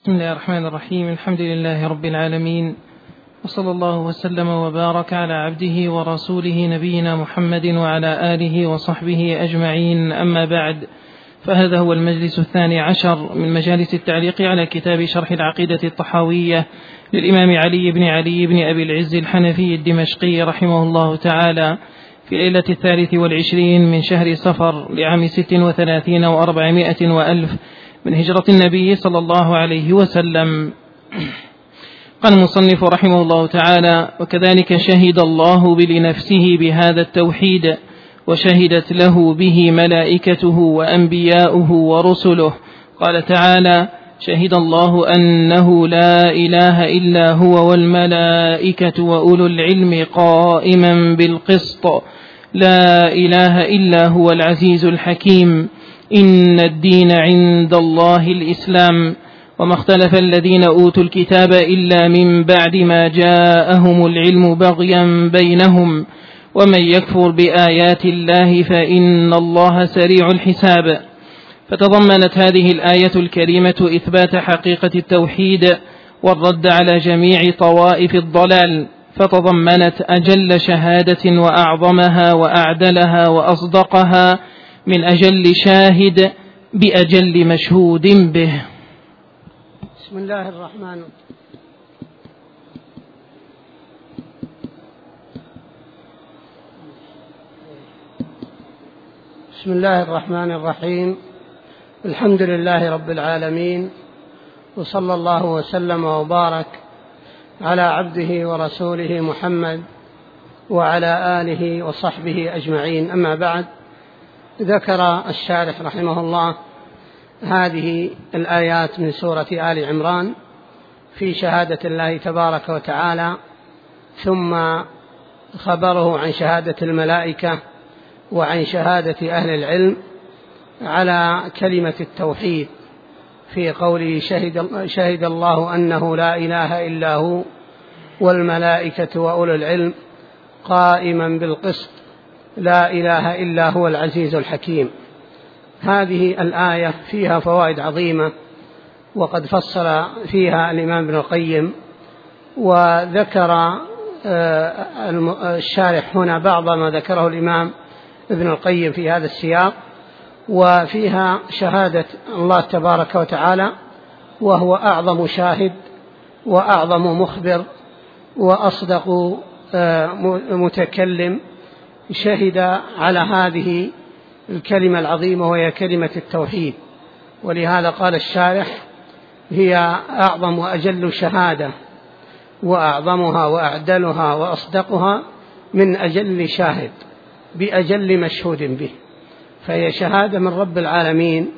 بسم الله الرحمن الرحيم. الحمد لله رب العالمين، وصلى الله وسلم وبارك على عبده ورسوله نبينا محمد وعلى آله وصحبه أجمعين. أما بعد، فهذا هو المجلس 12 من مجالس التعليق على كتاب شرح العقيدة الطحاوية للإمام علي بن أبي العز الحنفي الدمشقي رحمه الله تعالى، في ليلة 23 من شهر صفر لعام 36 و400 وألف من هجرة النبي صلى الله عليه وسلم. قال المصنف رحمه الله تعالى: وكذلك شهد الله لنفسه بهذا التوحيد، وشهدت له به ملائكته وأنبياؤه ورسله. قال تعالى: شهد الله أنه لا إله إلا هو والملائكة وأولو العلم قائما بالقسط، لا إله إلا هو العزيز الحكيم، إن الدين عند الله الإسلام، وما اختلف الذين أوتوا الكتاب إلا من بعد ما جاءهم العلم بغيا بينهم، ومن يكفر بآيات الله فإن الله سريع الحساب. فتضمنت هذه الآية الكريمة إثبات حقيقة التوحيد والرد على جميع طوائف الضلال، فتضمنت أجل شهادة وأعظمها وأعدلها وأصدقها من أجل شاهد بأجل مشهود به. بسم الله الرحمن الرحيم. الحمد لله رب العالمين، وصلى الله وسلم وبارك على عبده ورسوله محمد وعلى آله وصحبه أجمعين. أما بعد، ذكر الشارح رحمه الله هذه الآيات من سورة آل عمران في شهادة الله تبارك وتعالى، ثم خبره عن شهادة الملائكة وعن شهادة أهل العلم على كلمة التوحيد في قوله: شهد الله أنه لا إله إلا هو والملائكة وأولو العلم قائما بالقسط، لا إله إلا هو العزيز الحكيم. هذه الآية فيها فوائد عظيمة، وقد فصل فيها الإمام ابن القيم، وذكر الشارح هنا بعض ما ذكره الإمام ابن القيم في هذا السياق. وفيها شهادة الله تبارك وتعالى، وهو أعظم شاهد وأعظم مخبر وأصدق متكلم، شهد على هذه الكلمة العظيمة وهي كلمة التوحيد. ولهذا قال الشارح: هي أعظم وأجل شهادة، وأعظمها وأعدلها وأصدقها من أجل شاهد بأجل مشهود به، فهي شهادة من رب العالمين،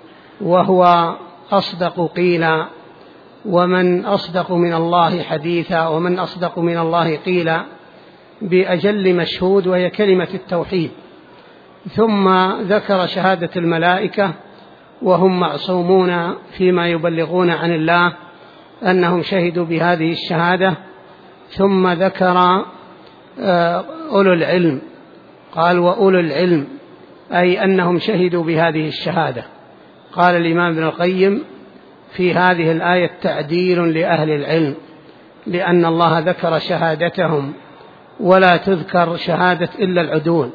وهو أصدق قيلا، ومن أصدق من الله حديثا، ومن أصدق من الله قيلا، بأجل مشهود وهي كلمة التوحيد. ثم ذكر شهادة الملائكة، وهم معصومون فيما يبلغون عن الله أنهم شهدوا بهذه الشهادة. ثم ذكر أولو العلم، قال: وأولو العلم، أي أنهم شهدوا بهذه الشهادة. قال الإمام ابن القيم: في هذه الآية تعديل لأهل العلم، لأن الله ذكر شهادتهم ولا تذكر شهادة إلا العدول،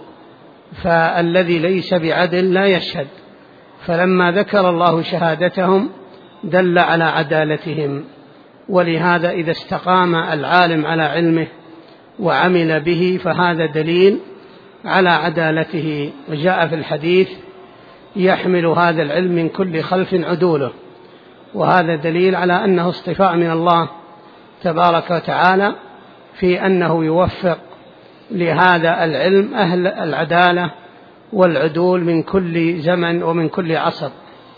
فالذي ليس بعدل لا يشهد. فلما ذكر الله شهادتهم دل على عدالتهم. ولهذا إذا استقام العالم على علمه وعمل به فهذا دليل على عدالته. وجاء في الحديث: يحمل هذا العلم من كل خلف عدوله، وهذا دليل على أنه اصطفاء من الله تبارك وتعالى في أنه يوفق لهذا العلم أهل العدالة والعدول من كل زمن ومن كل عصر.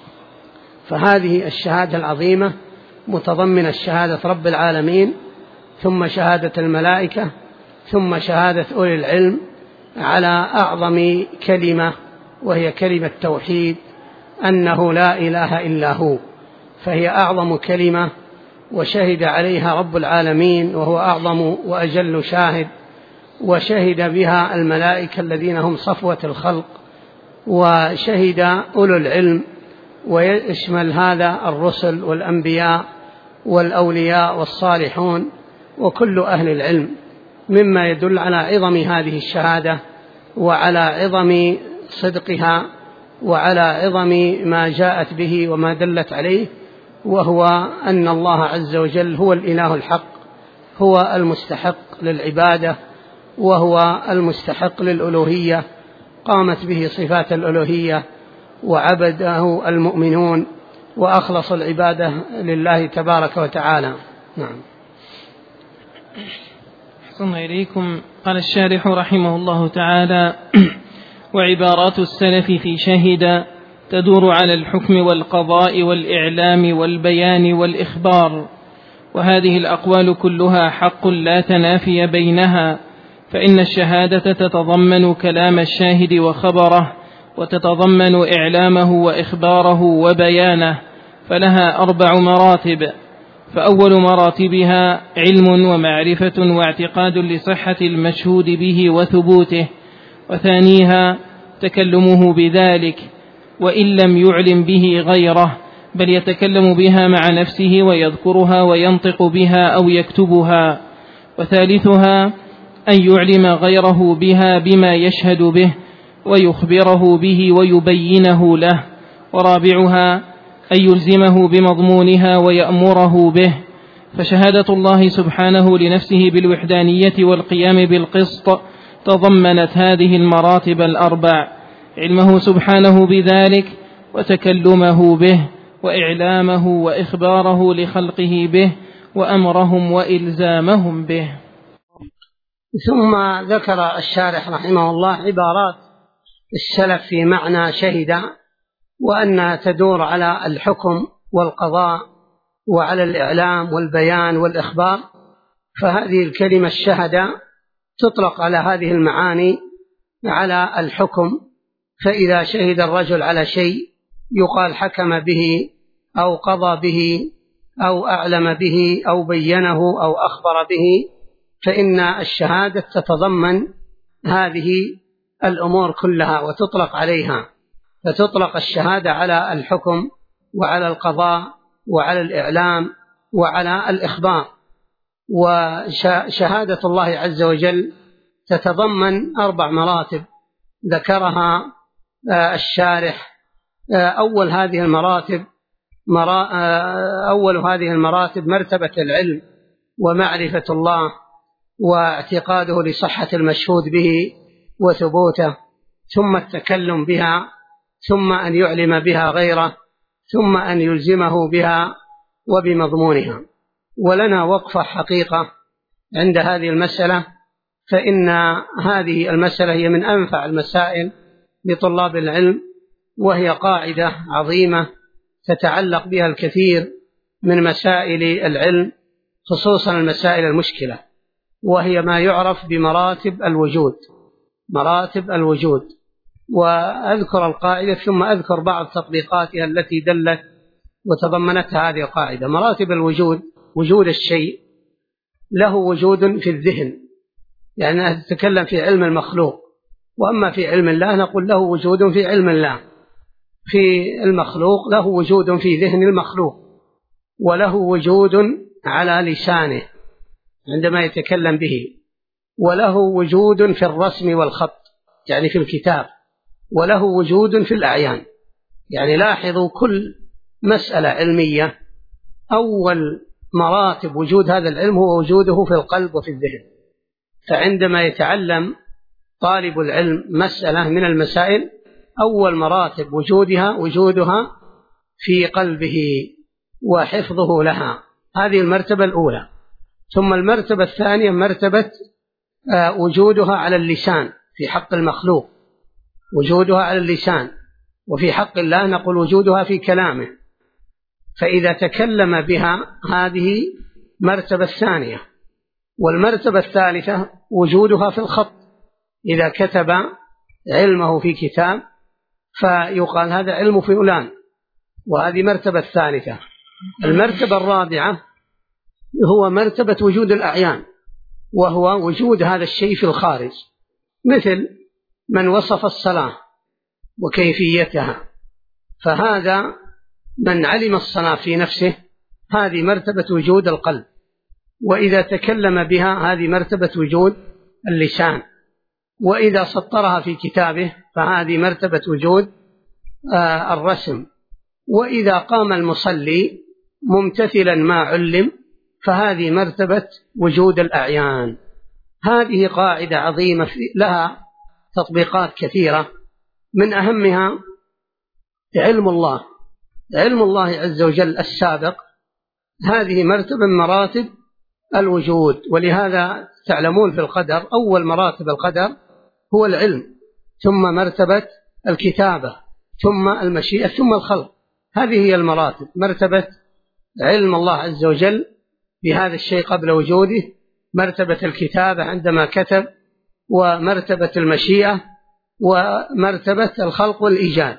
فهذه الشهادة العظيمة متضمنة شهادة رب العالمين، ثم شهادة الملائكة، ثم شهادة أولي العلم على أعظم كلمة، وهي كلمة توحيد، أنه لا إله إلا هو، فهي أعظم كلمة وشهد عليها رب العالمين، وهو أعظم وأجل شاهد، وشهد بها الملائكة الذين هم صفوة الخلق، وشهد أولو العلم ويشمل هذا الرسل والأنبياء والأولياء والصالحون وكل أهل العلم، مما يدل على عظم هذه الشهادة وعلى عظم صدقها وعلى عظم ما جاءت به وما دلت عليه، وهو أن الله عز وجل هو الإله الحق، هو المستحق للعبادة وهو المستحق للألوهية، قامت به صفات الألوهية وعبده المؤمنون وأخلص العبادة لله تبارك وتعالى. نعم. أحسن إليكم. قال الشارح رحمه الله تعالى: وعبارات السلف في شهد تدور على الحكم والقضاء والإعلام والبيان والإخبار، وهذه الأقوال كلها حق لا تنافي بينها، فإن الشهادة تتضمن كلام الشاهد وخبره، وتتضمن إعلامه وإخباره وبيانه، فلها 4 مراتب. فأول مراتبها علم ومعرفة واعتقاد لصحة المشهود به وثبوته، وثانيها تكلمه بذلك وإن لم يعلم به غيره، بل يتكلم بها مع نفسه ويذكرها وينطق بها أو يكتبها، وثالثها أن يعلم غيره بها بما يشهد به ويخبره به ويبينه له، ورابعها أن يلزمه بمضمونها ويأمره به. فشهادة الله سبحانه لنفسه بالوحدانية والقيام بالقسط تضمنت هذه المراتب 4: علمه سبحانه بذلك، وتكلمه به، وإعلامه وإخباره لخلقه به، وأمرهم وإلزامهم به. ثم ذكر الشارح رحمه الله عبارات السلف في معنى شهد، وأنها تدور على الحكم والقضاء وعلى الإعلام والبيان والإخبار. فهذه الكلمة الشهادة تطلق على هذه المعاني، على الحكم، فإذا شهد الرجل على شيء يقال حكم به أو قضى به أو أعلم به أو بينه أو أخبر به، فإن الشهادة تتضمن هذه الأمور كلها وتطلق عليها، فتطلق الشهادة على الحكم وعلى القضاء وعلى الإعلام وعلى الإخبار. وشهادة الله عز وجل تتضمن 4 مراتب ذكرها الشارح. أول هذه المراتب مرتبة العلم ومعرفة الله واعتقاده لصحة المشهود به وثبوته، ثم التكلم بها، ثم أن يعلم بها غيره، ثم أن يلزمه بها وبمضمونها. ولنا وقفة حقيقة عند هذه المسألة، فإن هذه المسألة هي من أنفع المسائل لطلاب العلم، وهي قاعدة عظيمة تتعلق بها الكثير من مسائل العلم، خصوصا المسائل المشكلة، وهي ما يعرف بمراتب الوجود. مراتب الوجود، وأذكر القاعدة ثم أذكر بعض تطبيقاتها التي دلت وتضمنتها هذه القاعدة. مراتب الوجود: وجود الشيء له وجود في الذهن، يعني نتكلم في علم المخلوق، وأما في علم الله نقول له وجود في علم الله. في المخلوق له وجود في ذهن المخلوق، وله وجود على لسانه عندما يتكلم به، وله وجود في الرسم والخط يعني في الكتاب، وله وجود في الأعيان. يعني لاحظوا كل مسألة علمية أول مراتب وجود هذا العلم هو وجوده في القلب وفي الذهن. فعندما يتعلم طالب العلم مسألة من المسائل، أول مراتب وجودها في قلبه وحفظه لها، هذه المرتبة الأولى. ثم المرتبة الثانية مرتبة وجودها على اللسان في حق المخلوق، وجودها على اللسان. وفي حق الله نقول وجودها في كلامه، فإذا تكلم بها هذه مرتبة الثانية. والمرتبة الثالثة وجودها في الخط، إذا كتب علمه في كتاب فيقال هذا علم فلان، وهذه مرتبة الثالثة. المرتبة الرابعة هو مرتبة وجود الأعيان، وهو وجود هذا الشيء في الخارج، مثل من وصف الصلاة وكيفيتها، فهذا من علم الصلاة في نفسه هذه مرتبة وجود القلب، وإذا تكلم بها هذه مرتبة وجود اللسان، وإذا سطرها في كتابه فهذه مرتبة وجود الرسم، وإذا قام المصلي ممتثلا ما علم فهذه مرتبة وجود الأعيان. هذه قاعدة عظيمة لها تطبيقات كثيرة، من أهمها علم الله، علم الله عز وجل السابق، هذه مرتبة من مراتب الوجود. ولهذا تعلمون في القدر أول مراتب القدر هو العلم، ثم مرتبة الكتابة، ثم المشيئة، ثم الخلق. هذه هي المراتب: مرتبة علم الله عز وجل بهذا الشيء قبل وجوده، مرتبة الكتابة عندما كتب، ومرتبة المشيئة، ومرتبة الخلق والإيجاد.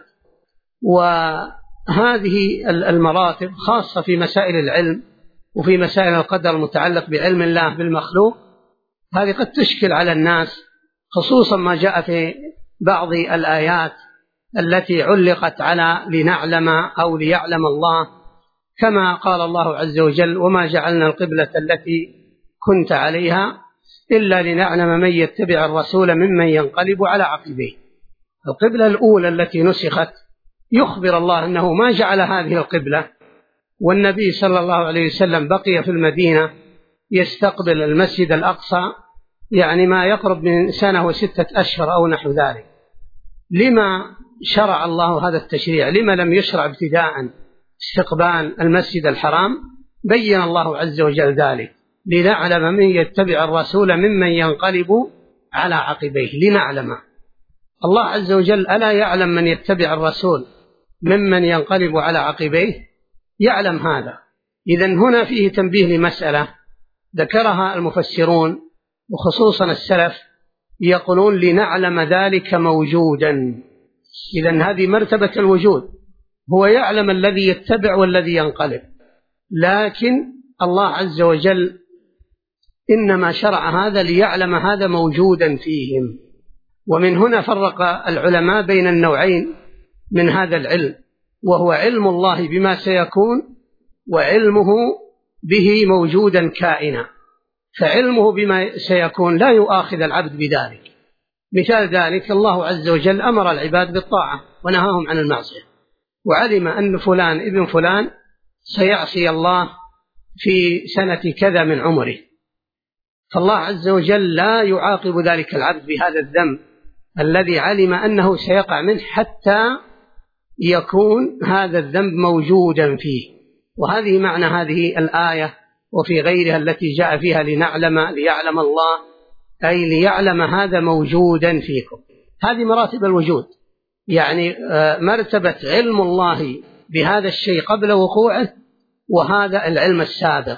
وهذه المراتب خاصة في مسائل العلم وفي مسائل القدر المتعلق بعلم الله بالمخلوق، هذه قد تشكل على الناس، خصوصا ما جاء في بعض الآيات التي علقت على لنعلم أو ليعلم الله، كما قال الله عز وجل: وما جعلنا القبلة التي كنت عليها إلا لنعلم من يتبع الرسول ممن ينقلب على عقبيه. القبلة الأولى التي نسخت يخبر الله أنه ما جعل هذه القبلة، والنبي صلى الله عليه وسلم بقي في المدينة يستقبل المسجد الأقصى يعني ما يقرب من 1 و6 أشهر أو نحو ذلك. لما شرع الله هذا التشريع؟ لما لم يشرع ابتداء استقبال المسجد الحرام؟ بين الله عز وجل ذلك: لنعلم من يتبع الرسول ممن ينقلب على عقبيه. لنعلم، الله عز وجل ألا يعلم من يتبع الرسول ممن ينقلب على عقبيه؟ يعلم هذا. إذن هنا فيه تنبيه لمسألة ذكرها المفسرون وخصوصا السلف، يقولون: لنعلم ذلك موجودا. إذن هذه مرتبة الوجود، هو يعلم الذي يتبع والذي ينقلب، لكن الله عز وجل إنما شرع هذا ليعلم هذا موجودا فيهم. ومن هنا فرق العلماء بين النوعين من هذا العلم، وهو علم الله بما سيكون، وعلمه به موجودا كائنا. فعلمه بما سيكون لا يؤاخذ العبد بذلك. مثال ذلك: الله عز وجل أمر العباد بالطاعة ونهاهم عن المعصية، وعلم أن فلان ابن فلان سيعصي الله في سنة كذا من عمره، فالله عز وجل لا يعاقب ذلك العبد بهذا الذنب الذي علم أنه سيقع منه حتى يكون هذا الذنب موجودا فيه. وهذه معنى هذه الآية وفي غيرها التي جاء فيها ليعلم الله، أي ليعلم هذا موجودا فيكم. هذه مراتب الوجود، يعني مرتبة علم الله بهذا الشيء قبل وقوعه، وهذا العلم السابق.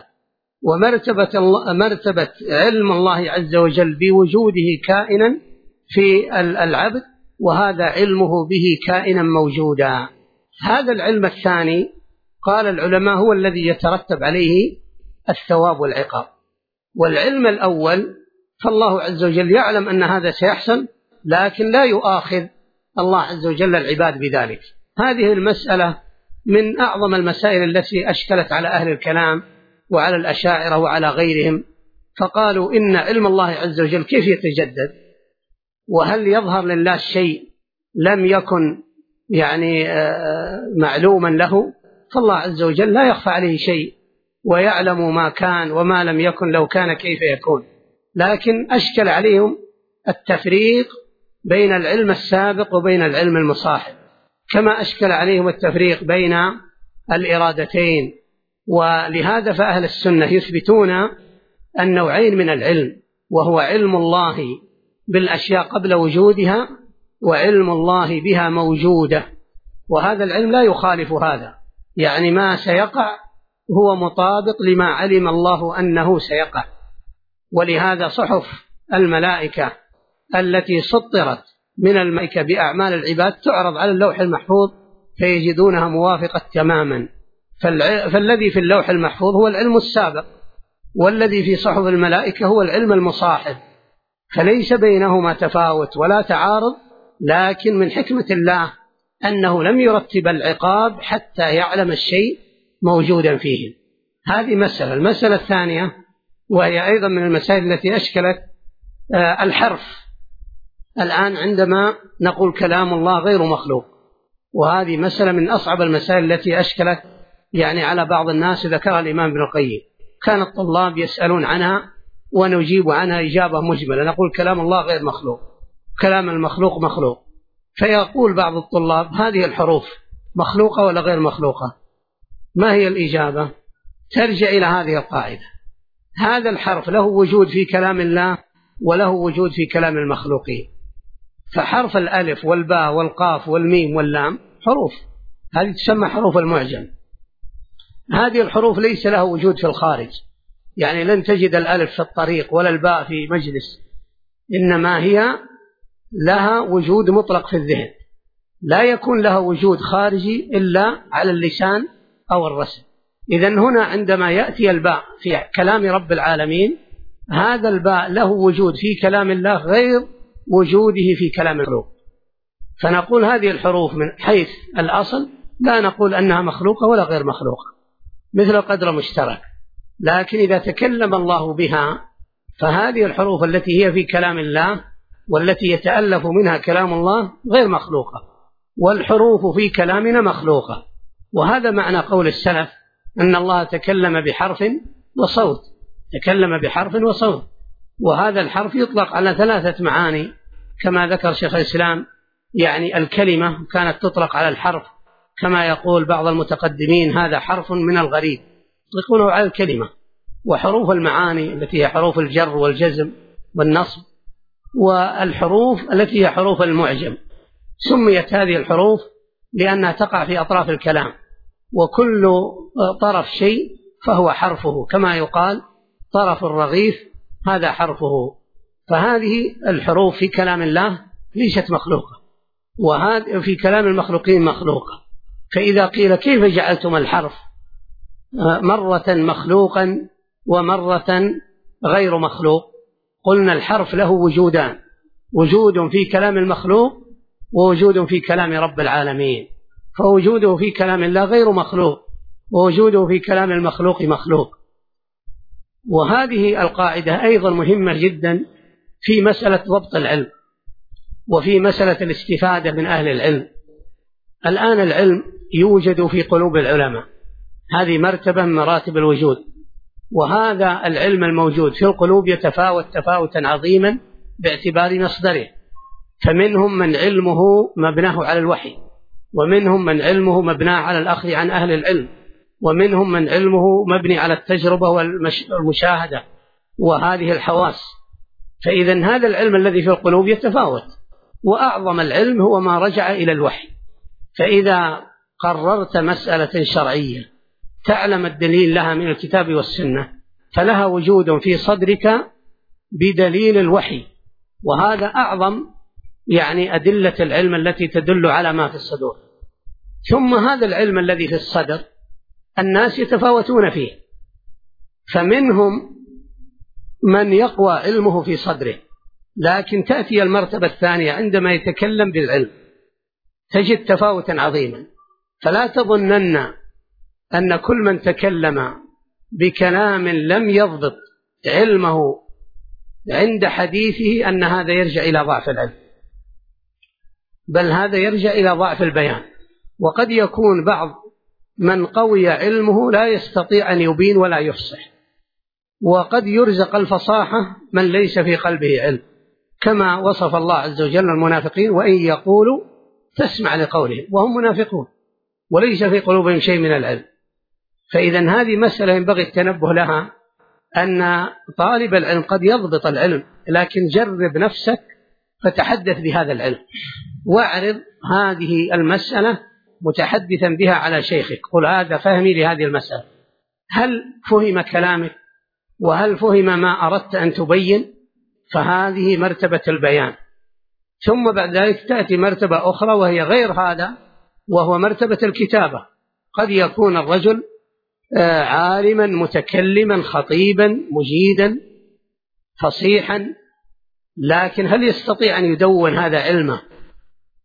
ومرتبة علم الله عز وجل بوجوده كائنا في العبد، وهذا علمه به كائنا موجودا. هذا العلم الثاني قال العلماء هو الذي يترتب عليه الثواب والعقاب. والعلم الأول فالله عز وجل يعلم أن هذا سيحصل، لكن لا يؤاخذ الله عز وجل العباد بذلك. هذه المسألة من أعظم المسائل التي أشكلت على أهل الكلام وعلى الأشاعرة وعلى غيرهم، فقالوا إن علم الله عز وجل كيف يتجدد؟ وهل يظهر لله شيء لم يكن يعني معلوما له؟ فالله عز وجل لا يخفى عليه شيء، ويعلم ما كان وما لم يكن لو كان كيف يكون. لكن أشكل عليهم التفريق بين العلم السابق وبين العلم المصاحب، كما أشكل عليهم التفريق بين الإرادتين. ولهذا فأهل السنة يثبتون النوعين من العلم، وهو علم الله بالأشياء قبل وجودها، وعلم الله بها موجودة. وهذا العلم لا يخالف هذا، يعني ما سيقع هو مطابق لما علم الله أنه سيقع. ولهذا صحف الملائكة التي سطرت من الملائكة بأعمال العباد تعرض على اللوح المحفوظ فيجدونها موافقة تماما. فالذي في اللوح المحفوظ هو العلم السابق، والذي في صحف الملائكة هو العلم المصاحب، فليس بينهما تفاوت ولا تعارض، لكن من حكمة الله أنه لم يرتب العقاب حتى يعلم الشيء موجودا فيه. هذه مسألة. المسألة الثانية وهي أيضا من المسائل التي أشكلت الحرف. الآن عندما نقول كلام الله غير مخلوق، وهذه مسألة من أصعب المسائل التي أشكلت على بعض الناس، ذكرها الإمام ابن القيم. كان الطلاب يسألون عنها ونجيب عنها إجابة مجملة، نقول كلام الله غير مخلوق، كلام المخلوق مخلوق. فيقول بعض الطلاب هذه الحروف مخلوقة ولا غير مخلوقة؟ ما هي الإجابة؟ ترجع إلى هذه القاعدة: هذا الحرف له وجود في كلام الله وله وجود في كلام المخلوقين. فحرف الألف والباء والقاف والميم واللام حروف، هذه تسمى حروف المعجم. هذه الحروف ليس لها وجود في الخارج، لن تجد الألف في الطريق ولا الباء في مجلس، إنما هي لها وجود مطلق في الذهن، لا يكون لها وجود خارجي إلا على اللسان أو الرسم. إذن هنا عندما يأتي الباء في كلام رب العالمين، هذا الباء له وجود في كلام الله غير وجوده في كلام المخلوق. فنقول هذه الحروف من حيث الأصل لا نقول أنها مخلوقة ولا غير مخلوقة، مثل القدر المشترك. لكن إذا تكلم الله بها فهذه الحروف التي هي في كلام الله والتي يتألف منها كلام الله غير مخلوقة، والحروف في كلامنا مخلوقة. وهذا معنى قول السلف أن الله تكلم بحرف وصوت، تكلم بحرف وصوت. وهذا الحرف يطلق على 3 معاني كما ذكر شيخ الإسلام. الكلمة كانت تطلق على الحرف، كما يقول بعض المتقدمين هذا حرف من الغريب، يطلقونه على الكلمة. وحروف المعاني التي هي حروف الجر والجزم والنصب، والحروف التي هي حروف المعجم. سميت هذه الحروف لأنها تقع في أطراف الكلام، وكل طرف شيء فهو حرفه، كما يقال طرف الرغيف هذا حرفه. فهذه الحروف في كلام الله ليست مخلوقة، وهذه في كلام المخلوقين مخلوقة. فإذا قيل كيف جعلتم الحرف مرة مخلوقا ومرة غير مخلوق؟ قلنا الحرف له وجودان: وجود في كلام المخلوق ووجود في كلام رب العالمين. فوجوده في كلام الله غير مخلوق، ووجوده في كلام المخلوق مخلوق. وهذه القاعدة أيضا مهمة جدا في مسألة ضبط العلم وفي مسألة الاستفادة من أهل العلم. الآن العلم يوجد في قلوب العلماء، هذه مرتبة من مراتب الوجود. وهذا العلم الموجود في القلوب يتفاوت تفاوتا عظيما باعتبار مصدره. فمنهم من علمه مبناه على الوحي، ومنهم من علمه مبناه على الأخذ عن أهل العلم، ومنهم من علمه مبني على التجربة والمشاهدة وهذه الحواس. فإذا هذا العلم الذي في القلوب يتفاوت، وأعظم العلم هو ما رجع إلى الوحي. فإذا قررت مسألة شرعية تعلم الدليل لها من الكتاب والسنة، فلها وجود في صدرك بدليل الوحي، وهذا أعظم أدلة العلم التي تدل على ما في الصدور. ثم هذا العلم الذي في الصدر الناس يتفاوتون فيه، فمنهم من يقوى علمه في صدره، لكن تأتي المرتبة الثانية عندما يتكلم بالعلم تجد تفاوتا عظيما. فلا تظنن أن كل من تكلم بكلام لم يضبط علمه عند حديثه أن هذا يرجع إلى ضعف العلم، بل هذا يرجع إلى ضعف البيان. وقد يكون بعض من قوي علمه لا يستطيع أن يبين ولا يفصح، وقد يرزق الفصاحة من ليس في قلبه علم، كما وصف الله عز وجل المنافقين: وإن يقولوا تسمع لقولهم وهم منافقون وليس في قلوبهم شيء من العلم. فإذا هذه مسألة ينبغي التنبه لها، أن طالب العلم قد يضبط العلم، لكن جرب نفسك فتحدث بهذا العلم، واعرض هذه المسألة متحدثا بها على شيخك، قل هذا فهمي لهذه المسألة، هل فهم كلامك وهل فهم ما أردت أن تبين؟ فهذه مرتبة البيان. ثم بعد ذلك تأتي مرتبة أخرى وهي غير هذا، وهو مرتبة الكتابة. قد يكون الرجل عالما متكلما خطيبا مجيدا فصيحا، لكن هل يستطيع أن يدون هذا علمه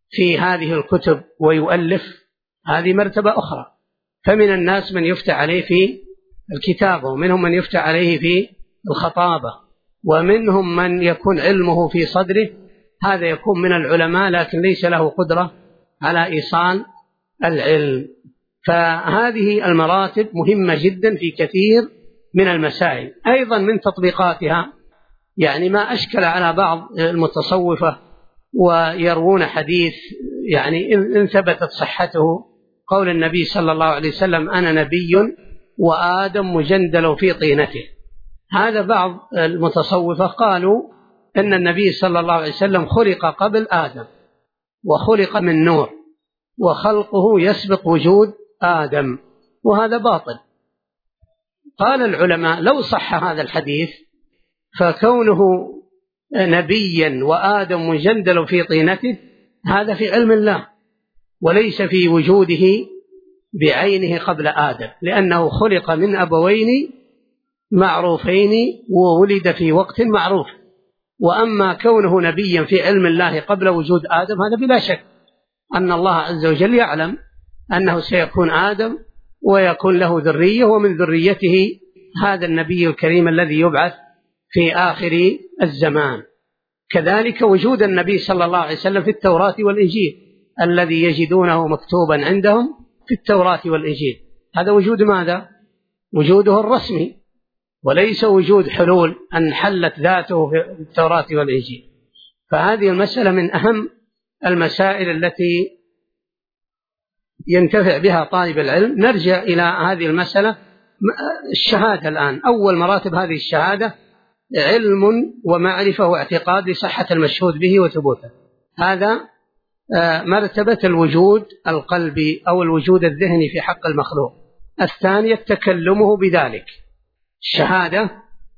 في هذه الكتب ويؤلف، هذه مرتبة أخرى. فمن الناس من يفتى عليه في الكتابة، ومنهم من يفتى عليه في الخطابة، ومنهم من يكون علمه في صدره، هذا يكون من العلماء لكن ليس له قدرة على إيصال العلم. فهذه المراتب مهمة جدا في كثير من المسائل. أيضا من تطبيقاتها يعني ما أشكل على بعض المتصوفة ويروون حديث يعني إن ثبتت صحته، قول النبي صلى الله عليه وسلم: أنا نبي وآدم مجندل في طينته. هذا بعض المتصوفة قالوا أن النبي صلى الله عليه وسلم خلق قبل آدم وخلق من نور وخلقه يسبق وجود آدم، وهذا باطل. قال العلماء: لو صح هذا الحديث فكونه نبيا وآدم مجندل في طينته هذا في علم الله، وليس في وجوده بعينه قبل آدم، لأنه خلق من أبوين معروفين وولد في وقت معروف. وأما كونه نبيا في علم الله قبل وجود آدم هذا بلا شك أن الله عز وجل يعلم أنه سيكون آدم ويكون له ذرية، ومن ذريته هذا النبي الكريم الذي يبعث في آخر الزمان. كذلك وجود النبي صلى الله عليه وسلم في التوراة والإنجيل الذي يجدونه مكتوبا عندهم في التوراة والإنجيل، هذا وجود ماذا؟ وجوده الرسمي، وليس وجود حلول أن حلت ذاته في التوراة والإنجيل. فهذه المسألة من أهم المسائل التي ينتفع بها طالب العلم. نرجع إلى هذه المسألة. الشهادة الآن، أول مراتب هذه الشهادة علم ومعرفة واعتقاد لصحة المشهود به وثبوته، هذا مرتبة الوجود القلبي أو الوجود الذهني في حق المخلوق. الثانية تكلمه بذلك. الشهادة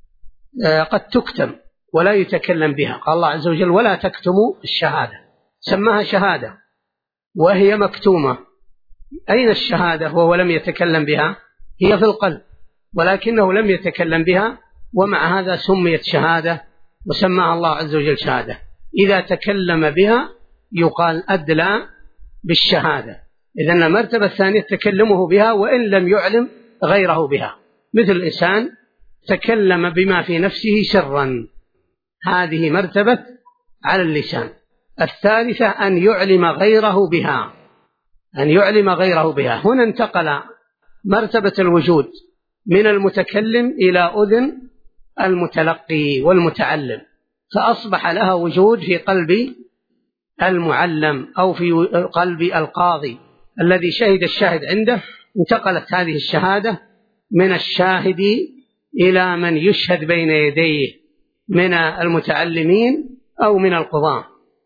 قد تكتم ولا يتكلم بها، قال الله عز وجل: ولا تكتموا الشهادة، سماها شهادة وهي مكتومة. أين الشهادة وهو لم يتكلم بها؟ هي في القلب، ولكنه لم يتكلم بها، ومع هذا سميت شهادة وسماها الله عز وجل شهادة. إذا تكلم بها يقال أدلى بالشهادة. إذن المرتبة الثانية تكلمه بها وإن لم يعلم غيره بها، مثل الإنسان تكلم بما في نفسه سرا، هذه مرتبة على اللسان. الثالثة أن يعلم غيره بها، أن يعلم غيره بها. هنا انتقل مرتبة الوجود من المتكلم إلى أذن المتلقي والمتعلم، فأصبح لها وجود في قلب المعلم أو في قلب القاضي الذي شهد الشاهد عنده. انتقلت هذه الشهادة من الشاهد إلى من يشهد بين يديه من المتعلمين أو من القضاة.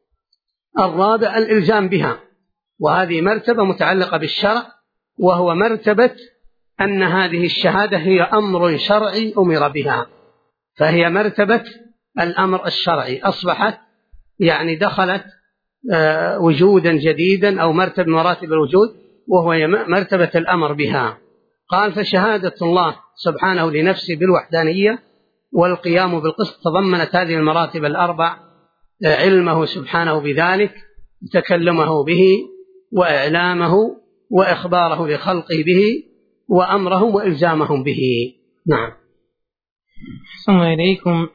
الرابع الإلزام بها، وهذه مرتبة متعلقة بالشرع، وهو مرتبة أن هذه الشهادة هي أمر شرعي أمر بها، فهي مرتبة الأمر الشرعي، أصبحت يعني دخلت وجودا جديدا أو مرتبة مراتب الوجود، وهو مرتبة الأمر بها. قال: فشهادة الله سبحانه لنفسه بالوحدانية والقيام بالقسط تضمنت هذه المراتب الأربع: علمه سبحانه بذلك، تكلمه به، وإعلامه، وإخباره لخلقه به، وأمرهم وإلزامهم به. نعم. السلام عليكم.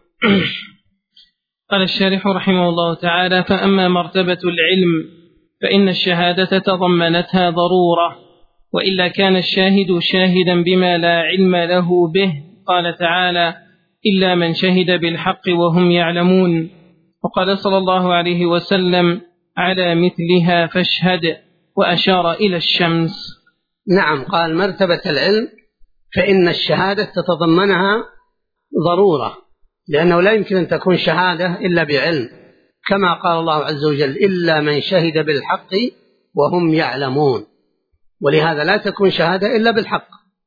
قال الشارح رحمه الله تعالى: فأما مرتبة العلم فإن الشهادة تضمنتها ضرورة، وإلا كان الشاهد شاهدا بما لا علم له به. قال تعالى: إلا من شهد بالحق وهم يعلمون. وقال صلى الله عليه وسلم: على مثلها فاشهد، وأشار إلى الشمس. نعم. قال: مرتبة العلم فإن الشهادة تتضمنها ضرورة، لأنه لا يمكن أن تكون شهادة إلا بعلم، كما قال الله عز وجل: إلا من شهد بالحق وهم يعلمون. ولهذا لا تكون شهادة إلا بالحق.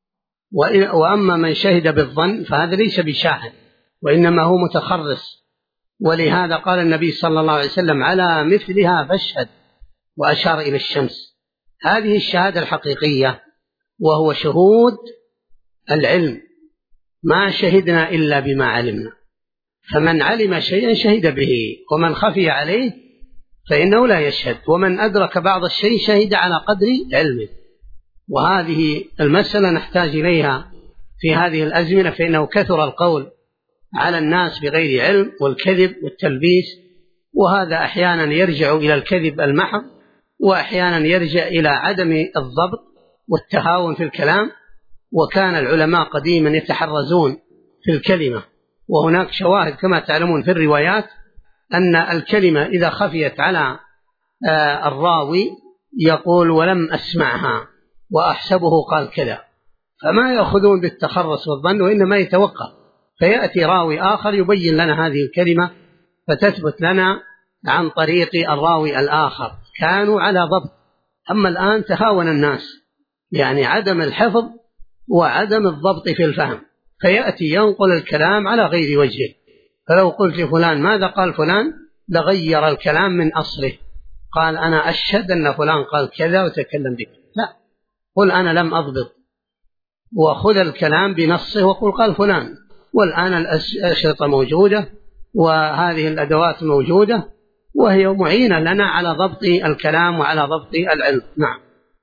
وأما من شهد بالظن فهذا ليس بشاهد، وإنما هو متخرص. ولهذا قال النبي صلى الله عليه وسلم: على مثلها فاشهد، وأشار إلى الشمس. هذه الشهادة الحقيقية، وهو شهود العلم، ما شهدنا إلا بما علمنا، فمن علم شيئا شهد به، ومن خفي عليه فإنه لا يشهد، ومن أدرك بعض الشيء شهد على قدر علمه. وهذه المسألة نحتاج إليها في هذه الأزمنة، فإنه كثر القول على الناس بغير علم والكذب والتلبيس، وهذا أحيانا يرجع إلى الكذب المحض، وأحيانا يرجع إلى عدم الضبط والتهاون في الكلام. وكان العلماء قديما يتحرزون في الكلمة، وهناك شواهد كما تعلمون في الروايات أن الكلمة إذا خفيت على الراوي يقول ولم أسمعها وأحسبه قال كذا، فما يأخذون بالتخرص والظن، وإنما يتوقف، فيأتي راوي آخر يبين لنا هذه الكلمة فتثبت لنا عن طريق الراوي الآخر، كانوا على ضبط. أما الآن تهاون الناس، يعني عدم الحفظ وعدم الضبط في الفهم، فيأتي ينقل الكلام على غير وجهه. فلو قلت لفلان ماذا قال فلان لغير الكلام من أصله، قال أنا أشهد أن فلان قال كذا وتكلم به، لا، قل أنا لم أضبط، وخذ الكلام بنصه وقل قال فلان. والآن الأشرطة موجودة وهذه الأدوات موجودة، وهي معينة لنا على ضبط الكلام وعلى ضبط العلم. نعم.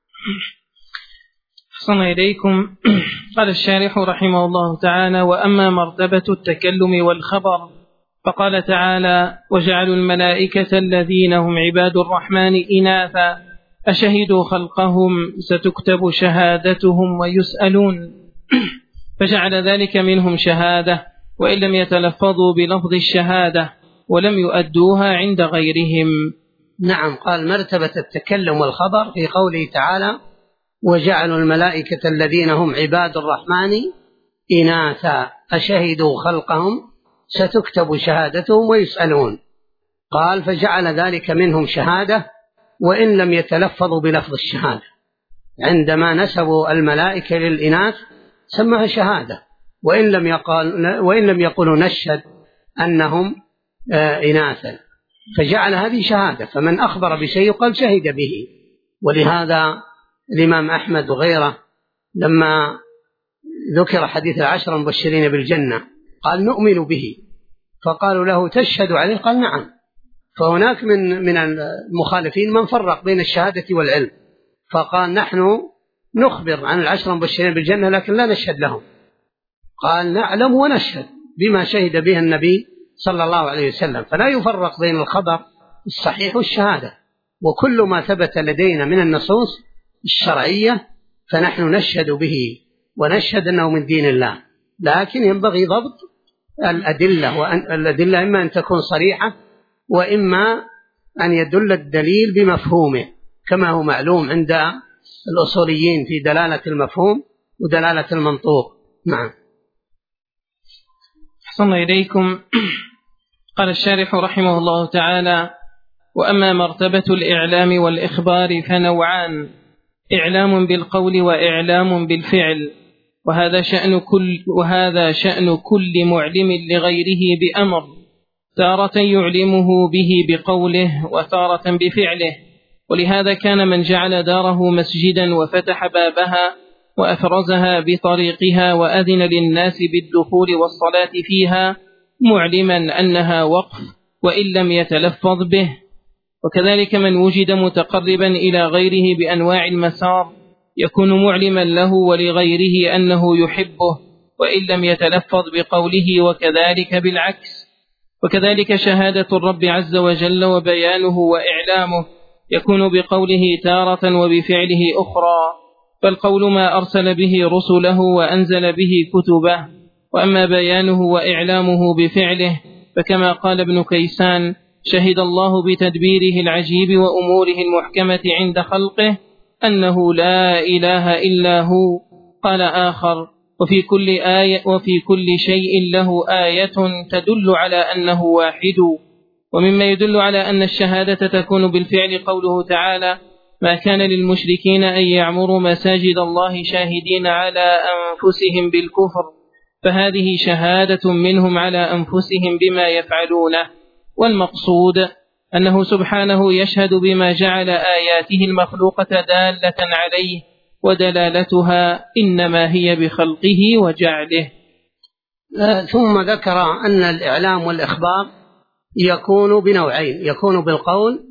أحسن إليكم. قال الشارح رحمه الله تعالى: وأما مرتبة التكلم والخبر فقال تعالى: وجعلوا الملائكة الذين هم عباد الرحمن إناثا أشهدوا خلقهم ستكتب شهادتهم ويسألون، فجعل ذلك منهم شهادة وإن لم يتلفظوا بلفظ الشهادة ولم يؤدوها عند غيرهم. نعم. قال مرتبة التكلم والخبر في قوله تعالى: وجعلوا الملائكة الذين هم عباد الرحمن إناثا أشهدوا خلقهم ستكتب شهادتهم ويسألون. قال فجعل ذلك منهم شهادة وإن لم يتلفظوا بلفظ الشهادة، عندما نسبوا الملائكة للإناث سمها شهادة، وإن لم يقولوا نشهد أنهم إناثا، فجعل هذه شهادة. فمن أخبر بشيء قال شهد به. ولهذا الإمام أحمد وغيره لما ذكر حديث العشر المبشرين بالجنة قال نؤمن به، فقالوا له تشهد عليه؟ قال نعم. فهناك من المخالفين من فرق بين الشهادة والعلم، فقال نحن نخبر عن العشر المبشرين بالجنة لكن لا نشهد لهم. قال نعلم ونشهد بما شهد به النبي صلى الله عليه وسلم. فلا يفرق بين الخبر الصحيح والشهادة، وكل ما ثبت لدينا من النصوص الشرعية فنحن نشهد به ونشهد أنه من دين الله، لكن ينبغي ضبط الأدلة، وأن الأدلة إما أن تكون صريحة وإما أن يدل الدليل بمفهومه، كما هو معلوم عند الأصوليين في دلالة المفهوم ودلالة المنطوق. نعم. أحسن إليكم. قال الشارح رحمه الله تعالى: وأما مرتبة الإعلام والإخبار فنوعان: إعلام بالقول وإعلام بالفعل، وهذا شأن كل معلم لغيره بأمر، تارة يعلمه به بقوله وتارة بفعله. ولهذا كان من جعل داره مسجدا وفتح بابها وأفرزها بطريقها وأذن للناس بالدخول والصلاة فيها معلما أنها وقف وإن لم يتلفظ به. وكذلك من وجد متقربا إلى غيره بأنواع المسار يكون معلما له ولغيره أنه يحبه وإن لم يتلفظ بقوله، وكذلك بالعكس. وكذلك شهادة الرب عز وجل وبيانه وإعلامه يكون بقوله تارة وبفعله أخرى، فالقول ما أرسل به رسله وأنزل به كتبه، وأما بيانه وإعلامه بفعله فكما قال ابن كيسان: شهد الله بتدبيره العجيب وأموره المحكمة عند خلقه أنه لا إله إلا هو. قال آخر: وفي كل شيء له آية تدل على أنه واحد. ومما يدل على أن الشهادة تكون بالفعل قوله تعالى: ما كان للمشركين أن يعمروا مساجد الله شاهدين على أنفسهم بالكفر، فهذه شهادة منهم على أنفسهم بما يفعلونه. والمقصود أنه سبحانه يشهد بما جعل آياته المخلوقة دالة عليه، ودلالتها إنما هي بخلقه وجعله. ثم ذكر أن الإعلام والإخبار يكون بنوعين: يكون بالقول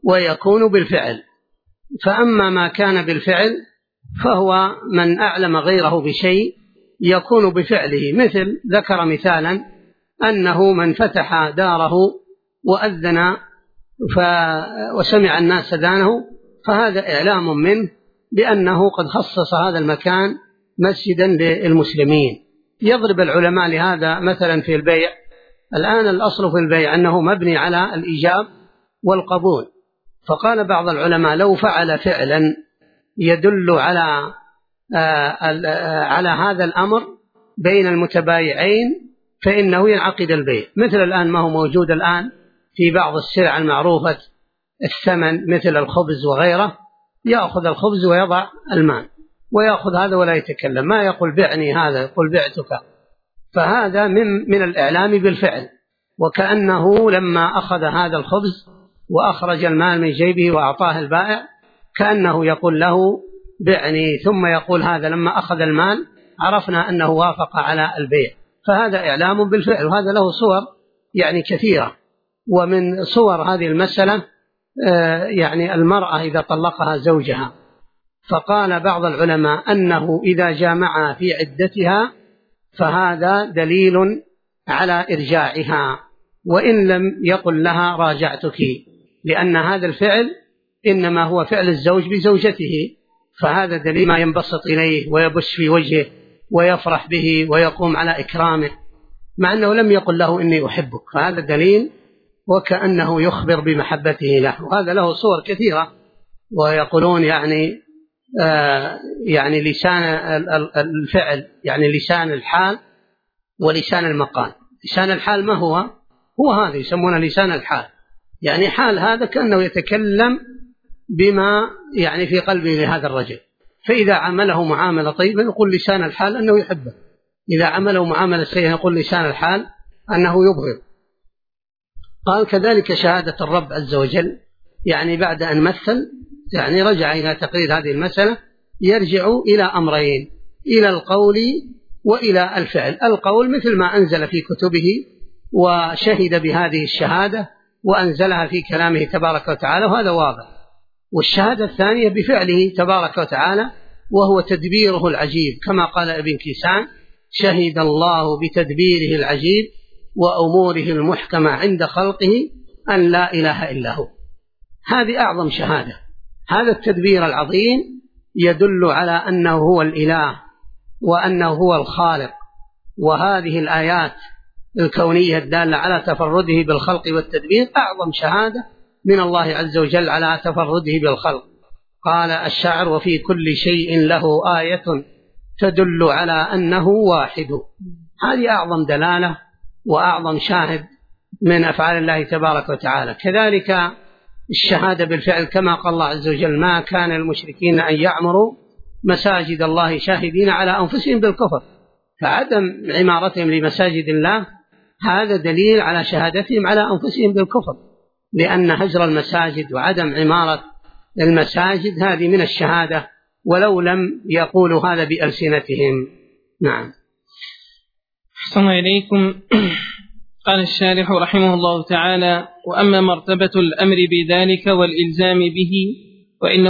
ويكون بالفعل. فأما ما كان بالفعل فهو من أعلم غيره بشيء يكون بفعله، مثل ذكر مثالا أنه من فتح داره وأذن وسمع الناس أذانه، فهذا إعلام منه بأنه قد خصص هذا المكان مسجدا للمسلمين. يضرب العلماء لهذا مثلا في البيع. الآن الأصل في البيع أنه مبني على الإيجاب والقبول، فقال بعض العلماء لو فعل فعلا يدل على هذا الأمر بين المتبايعين فإنه ينعقد البيع، مثل الآن ما هو موجود الآن في بعض السلع المعروفة الثمن مثل الخبز وغيره، يأخذ الخبز ويضع المال ويأخذ هذا ولا يتكلم، ما يقول بعني هذا، يقول بعتك. فهذا من الإعلام بالفعل، وكأنه لما أخذ هذا الخبز وأخرج المال من جيبه وأعطاه البائع كأنه يقول له بعني، ثم يقول هذا لما أخذ المال عرفنا أنه وافق على البيع. فهذا إعلام بالفعل، وهذا له صور يعني كثيرة. ومن صور هذه المسألة يعني المرأة إذا طلقها زوجها، فقال بعض العلماء أنه إذا جامعها في عدتها فهذا دليل على إرجاعها، وإن لم يقل لها راجعتك، لأن هذا الفعل إنما هو فعل الزوج بزوجته، فهذا دليل ما ينبسط إليه ويبش في وجهه ويفرح به ويقوم على إكرامه، مع أنه لم يقل له إني أحبك، فهذا دليل وكأنه يخبر بمحبته له. وهذا له صور كثيرة. ويقولون يعني لسان الفعل يعني لسان الحال ولسان المقال. لسان الحال ما هو هذا يسمونه لسان الحال، يعني حال هذا كأنه يتكلم بما يعني في قلبه لهذا الرجل، فإذا عمله معاملة طيبة يقول لسان الحال أنه يحبه، إذا عمله معاملة سيئة يقول لسان الحال أنه يبغض. قال كذلك شهادة الرب عز وجل، يعني بعد أن مثل يعني رجع إلى تقرير هذه المسألة، يرجع إلى أمرين، إلى القول وإلى الفعل. القول مثل ما أنزل في كتبه وشهد بهذه الشهادة وأنزلها في كلامه تبارك وتعالى، وهذا واضح. والشهادة الثانية بفعله تبارك وتعالى، وهو تدبيره العجيب، كما قال ابن كيسان: شهد الله بتدبيره العجيب وأموره المحكمة عند خلقه أن لا إله إلا هو. هذه أعظم شهادة. هذا التدبير العظيم يدل على أنه هو الإله وأنه هو الخالق. وهذه الآيات الكونية الدالة على تفرده بالخلق والتدبير أعظم شهادة من الله عز وجل على تفرده بالخلق. قال الشاعر: وفي كل شيء له آية تدل على أنه واحد. هذه أعظم دلالة وأعظم شاهد من أفعال الله تبارك وتعالى. كذلك الشهادة بالفعل، كما قال الله عز وجل: ما كان المشركين أن يعمروا مساجد الله شاهدين على أنفسهم بالكفر. فعدم عمارتهم لمساجد الله هذا دليل على شهادتهم على أنفسهم بالكفر، لأن هجر المساجد وعدم عمارة المساجد هذه من الشهادة، ولو لم يقولوا هذا بألسنتهم. نعم. أحسن إليكم. قال الشارح رحمه الله تعالى: وأما مرتبة الأمر بذلك والإلزام به وإن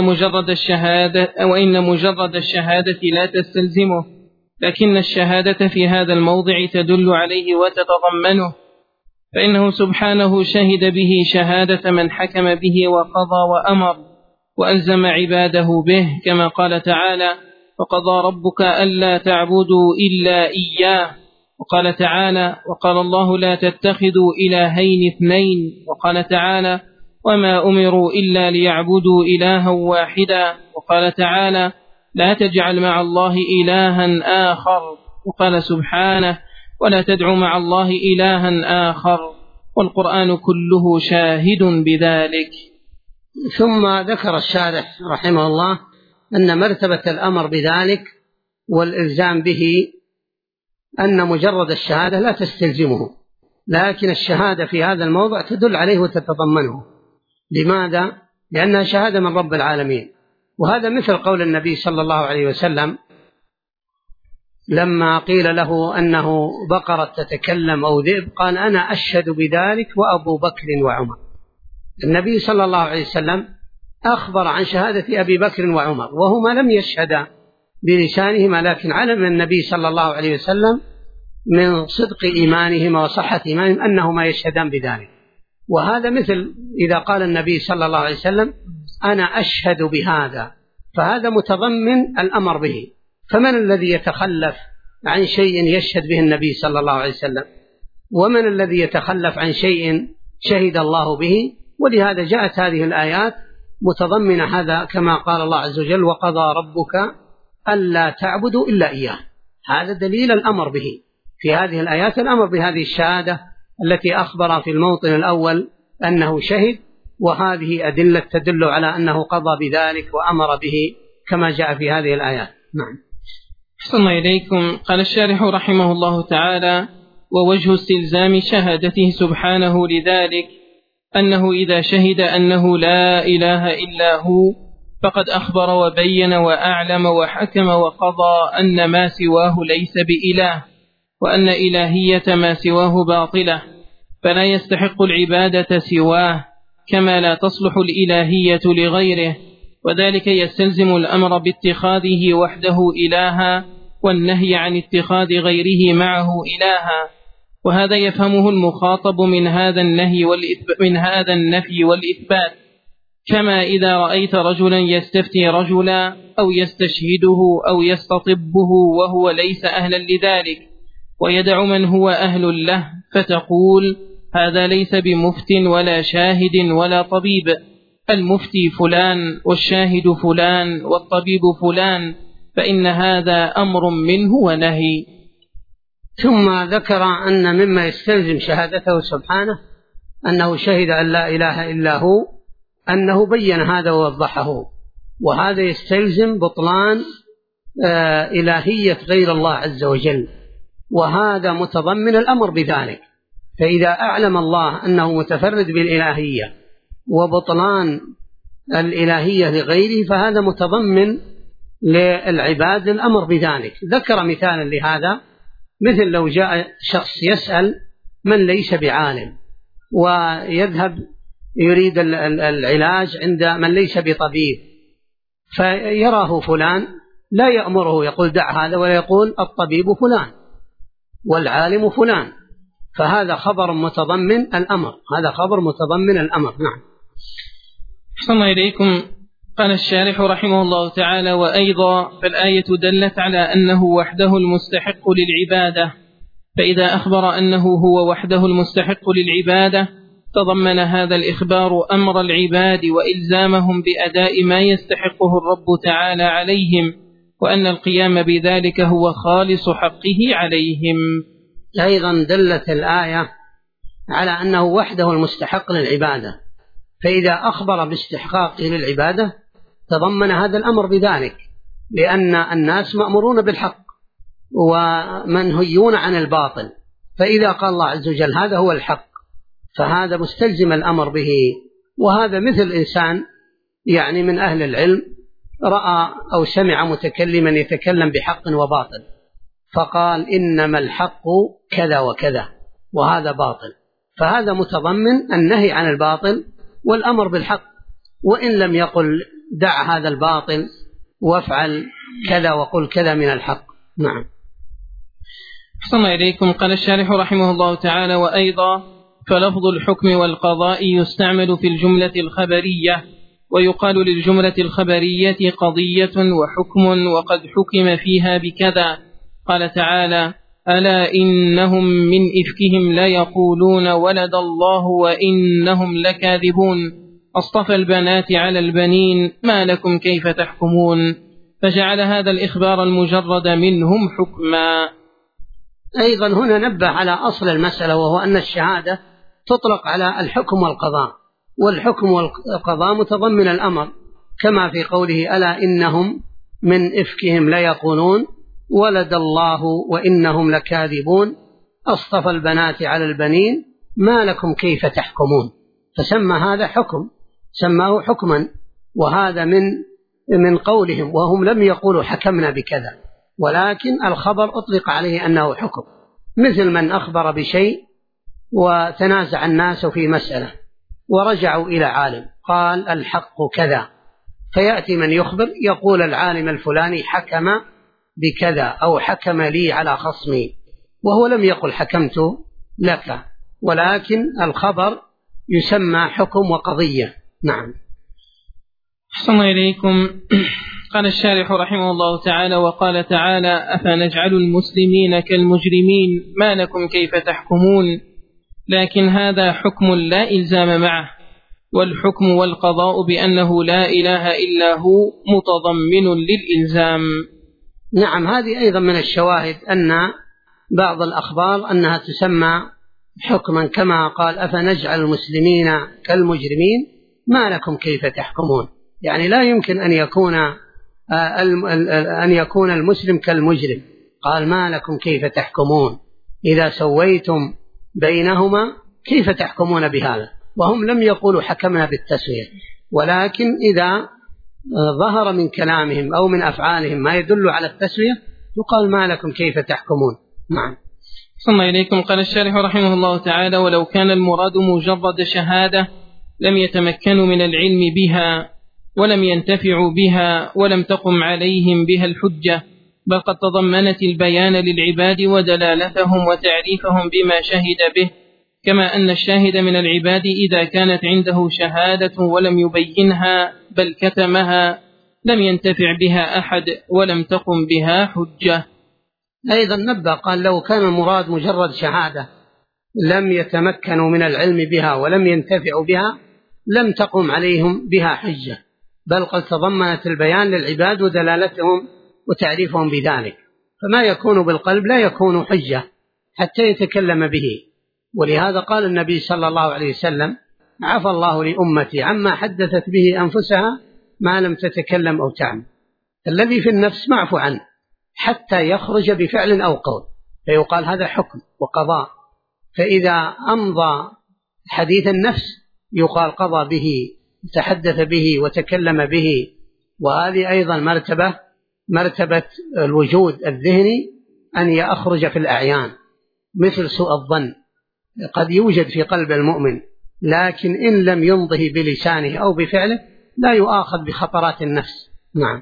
مجرد الشهادة لا تستلزمه، لكن الشهادة في هذا الموضع تدل عليه وتتضمنه، فإنه سبحانه شهد به شهادة من حكم به وقضى وأمر وألزم عباده به، كما قال تعالى: وقضى ربك ألا تعبدوا إلا إياه. وقال تعالى: وقال الله لا تتخذوا إلهين اثنين. وقال تعالى: وما أمروا إلا ليعبدوا إلها واحدا. وقال تعالى: لا تجعل مع الله إلها آخر. وقال سبحانه: ولا تدع مع الله إلها آخر. والقرآن كله شاهد بذلك. ثم ذكر الشارح رحمه الله أن مرتبة الأمر بذلك والإلزام به أن مجرد الشهادة لا تستلزمه، لكن الشهادة في هذا الموضع تدل عليه وتتضمنه. لماذا؟ لأنها شهادة من رب العالمين. وهذا مثل قول النبي صلى الله عليه وسلم لما قيل له أنه بقرة تتكلم أو ذئب، قال: أنا أشهد بذلك وأبو بكر وعمر. النبي صلى الله عليه وسلم أخبر عن شهادة أبي بكر وعمر وهما لم يشهدا بلسانهما، لكن علم النبي صلى الله عليه وسلم من صدق إيمانهما وصحة إيمانهم أنهما يشهدان بذلك. وهذا مثل إذا قال النبي صلى الله عليه وسلم أنا أشهد بهذا، فهذا متضمن الأمر به. فمن الذي يتخلف عن شيء يشهد به النبي صلى الله عليه وسلم؟ ومن الذي يتخلف عن شيء شهد الله به؟ ولهذا جاءت هذه الآيات متضمنة هذا، كما قال الله عز وجل وقضى ربك ألا تعبدوا إلا إياه. هذا دليل الأمر به في هذه الآيات، الأمر بهذه الشهادة التي أخبر في الموطن الأول أنه شهد، وهذه أدلة تدل على أنه قضى بذلك وأمر به كما جاء في هذه الآيات. نعم. أحسن إليكم. قال الشارح رحمه الله تعالى: ووجه استلزام شهادته سبحانه لذلك أنه إذا شهد أنه لا إله إلا هو فقد أخبر وبين وأعلم وحكم وقضى أن ما سواه ليس بإله، وأن إلهية ما سواه باطلة، فلا يستحق العبادة سواه، كما لا تصلح الإلهية لغيره، وذلك يستلزم الأمر باتخاذه وحده إلها والنهي عن اتخاذ غيره معه إلها. وهذا يفهمه المخاطب من هذا النفي والإثبات، كما إذا رأيت رجلا يستفتي رجلا أو يستشهده أو يستطبه وهو ليس أهلا لذلك ويدع من هو أهل له، فتقول هذا ليس بمفت ولا شاهد ولا طبيب، المفتي فلان والشاهد فلان والطبيب فلان، فإن هذا أمر منه ونهي. ثم ذكر أن مما يستلزم شهادته سبحانه أنه شهد أن لا إله إلا هو، أنه بين هذا ووضحه، وهذا يستلزم بطلان إلهية غير الله عز وجل، وهذا متضمن الأمر بذلك. فإذا أعلم الله أنه متفرد بالإلهية وبطلان الإلهية لغيره فهذا متضمن للعباد الأمر بذلك. ذكر مثالا لهذا، مثل لو جاء شخص يسأل من ليس بعالم ويذهب يريد العلاج عند من ليس بطبيب، فيراه فلان لا يأمره يقول دع هذا، ولا يقول الطبيب فلان والعالم فلان، فهذا خبر متضمن الأمر، هذا خبر متضمن الأمر. نعم. أحسن إليكم. قال الشارح رحمه الله تعالى: وأيضا فالآية دلت على أنه وحده المستحق للعبادة، فإذا أخبر أنه هو وحده المستحق للعبادة تضمن هذا الإخبار أمر العباد وإلزامهم بأداء ما يستحقه الرب تعالى عليهم، وأن القيام بذلك هو خالص حقه عليهم. أيضا دلت الآية على أنه وحده المستحق للعبادة، فإذا أخبر باستحقاقه للعبادة تضمن هذا الأمر بذلك، لأن الناس مأمورون بالحق ومنهيون عن الباطل، فإذا قال الله عز وجل هذا هو الحق فهذا مستلزم الأمر به. وهذا مثل إنسان يعني من أهل العلم رأى أو سمع متكلما يتكلم بحق وباطل، فقال إنما الحق كذا وكذا وهذا باطل، فهذا متضمن النهي عن الباطل والأمر بالحق، وإن لم يقل دع هذا الباطل وافعل كذا وقل كذا من الحق. نعم. أحسن إليكم. قال الشارح رحمه الله تعالى: وأيضا فلفظ الحكم والقضاء يستعمل في الجملة الخبرية، ويقال للجملة الخبرية قضية وحكم وقد حكم فيها بكذا. قال تعالى: ألا إنهم من إفكهم لا يقولون ولد الله وإنهم لكاذبون، أصطفى البنات على البنين ما لكم كيف تحكمون، فجعل هذا الإخبار المجرد منهم حكما. أيضا هنا نبه على أصل المسألة، وهو أن الشهادة تطلق على الحكم والقضاء، والحكم والقضاء متضمن الأمر، كما في قوله ألا إنهم من إفكهم لا يقولون ولد الله وإنهم لكاذبون، أصطفى البنات على البنين ما لكم كيف تحكمون، فسمى هذا حكم، سماه حكما، وهذا من قولهم، وهم لم يقولوا حكمنا بكذا، ولكن الخبر أطلق عليه أنه حكم، مثل من أخبر بشيء وتنازع الناس في مسألة ورجعوا إلى عالم قال الحق كذا، فيأتي من يخبر يقول العالم الفلاني حكم بكذا أو حكم لي على خصمي، وهو لم يقل حكمت لك، ولكن الخبر يسمى حكم وقضية. نعم. أحسن إليكم. قال الشارح رحمه الله تعالى: وقال تعالى: أفنجعل المسلمين كالمجرمين ما لكم كيف تحكمون. لكن هذا حكم لا إلزام معه، والحكم والقضاء بأنه لا إله إلا هو متضمن للإلزام. نعم، هذه أيضا من الشواهد أن بعض الأخبار أنها تسمى حكما، كما قال أفنجعل المسلمين كالمجرمين ما لكم كيف تحكمون، يعني لا يمكن أن يكون المسلم كالمجرم، قال ما لكم كيف تحكمون، إذا سويتم بينهما كيف تحكمون بهذا؟ وهم لم يقولوا حكمنا بالتسوية، ولكن إذا ظهر من كلامهم أو من أفعالهم ما يدل على التسوية يقال ما لكم كيف تحكمون. نعم. ثم إليكم. قال الشارح رحمه الله تعالى: ولو كان المراد مجرد شهادة لم يتمكنوا من العلم بها ولم ينتفعوا بها ولم تقم عليهم بها الحجة، بل قد تضمنت البيان للعباد ودلالتهم وتعريفهم بما شهد به، كما أن الشاهد من العباد إذا كانت عنده شهادة ولم يبينها بل كتمها لم ينتفع بها أحد ولم تقم بها حجة. أيضا نبه قال: لو كان المراد مجرد شهادة لم يتمكنوا من العلم بها ولم ينتفعوا بها لم تقم عليهم بها حجة، بل قد تضمنت البيان للعباد ودلالتهم وتعريفهم بذلك، فما يكون بالقلب لا يكون حجة حتى يتكلم به. ولهذا قال النبي صلى الله عليه وسلم: عفى الله لأمتي عما حدثت به أنفسها ما لم تتكلم أو تعمل. الذي في النفس معفو عنه حتى يخرج بفعل أو قول، فيقال هذا حكم وقضاء. فإذا أمضى حديث النفس يقال قضى به، تحدث به وتكلم به. وهذه أيضا مرتبة الوجود الذهني أن يخرج في الأعيان، مثل سوء الظن قد يوجد في قلب المؤمن، لكن إن لم يمضه بلسانه أو بفعله لا يؤاخذ بخطرات النفس. نعم.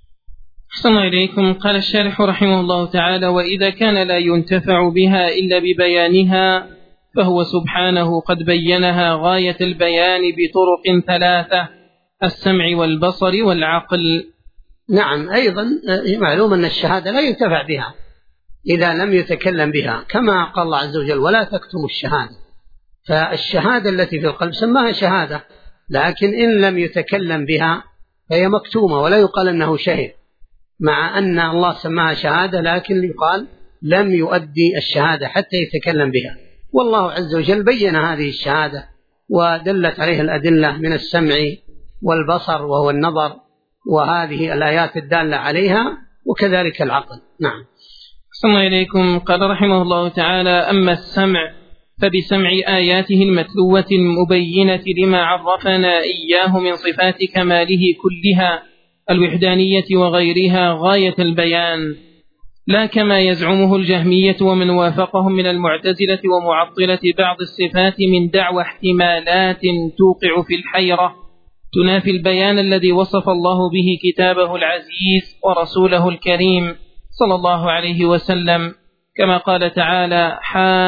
أحسن إليكم. قال الشارح رحمه الله تعالى: وإذا كان لا ينتفع بها إلا ببيانها فهو سبحانه قد بينها غاية البيان بطرق ثلاثة: السمع والبصر والعقل. نعم. أيضا معلوم أن الشهادة لا ينتفع بها إذا لم يتكلم بها، كما قال الله عز وجل: ولا تكتموا الشهادة. فالشهادة التي في القلب سماها شهادة، لكن إن لم يتكلم بها فهي مكتومة ولا يقال أنه شهد، مع أن الله سماها شهادة لكن يقال لم يؤدي الشهادة حتى يتكلم بها. والله عز وجل بين هذه الشهادة ودلت عليها الأدلة من السمع والبصر وهو النظر، وهذه الآيات الدالة عليها، وكذلك العقل. نعم. ثم إليكم. قال رحمه الله تعالى: أما السمع فبسمع آياته المتلوة المبينة لما عرفنا إياه من صفات كماله كلها الوحدانية وغيرها غاية البيان، لا كما يزعمه الجهمية ومن وافقهم من المعتزلة ومعطلة بعض الصفات من دعوى احتمالات توقع في الحيرة تنافي البيان الذي وصف الله به كتابه العزيز ورسوله الكريم صلى الله عليه وسلم، كما قال تعالى: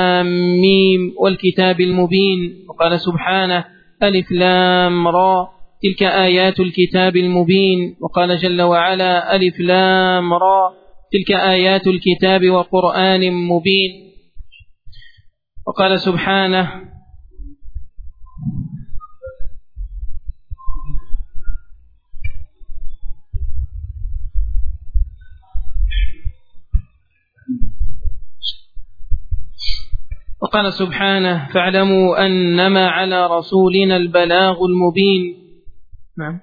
حاميم والكتاب المبين. وقال سبحانه: ألف لام را تلك آيات الكتاب المبين. وقال جل وعلا: ألف لام را تلك آيات الكتاب وقرآن مبين. وقال سبحانه: فاعلموا أنما على رسولنا البلاغ المبين. نعم.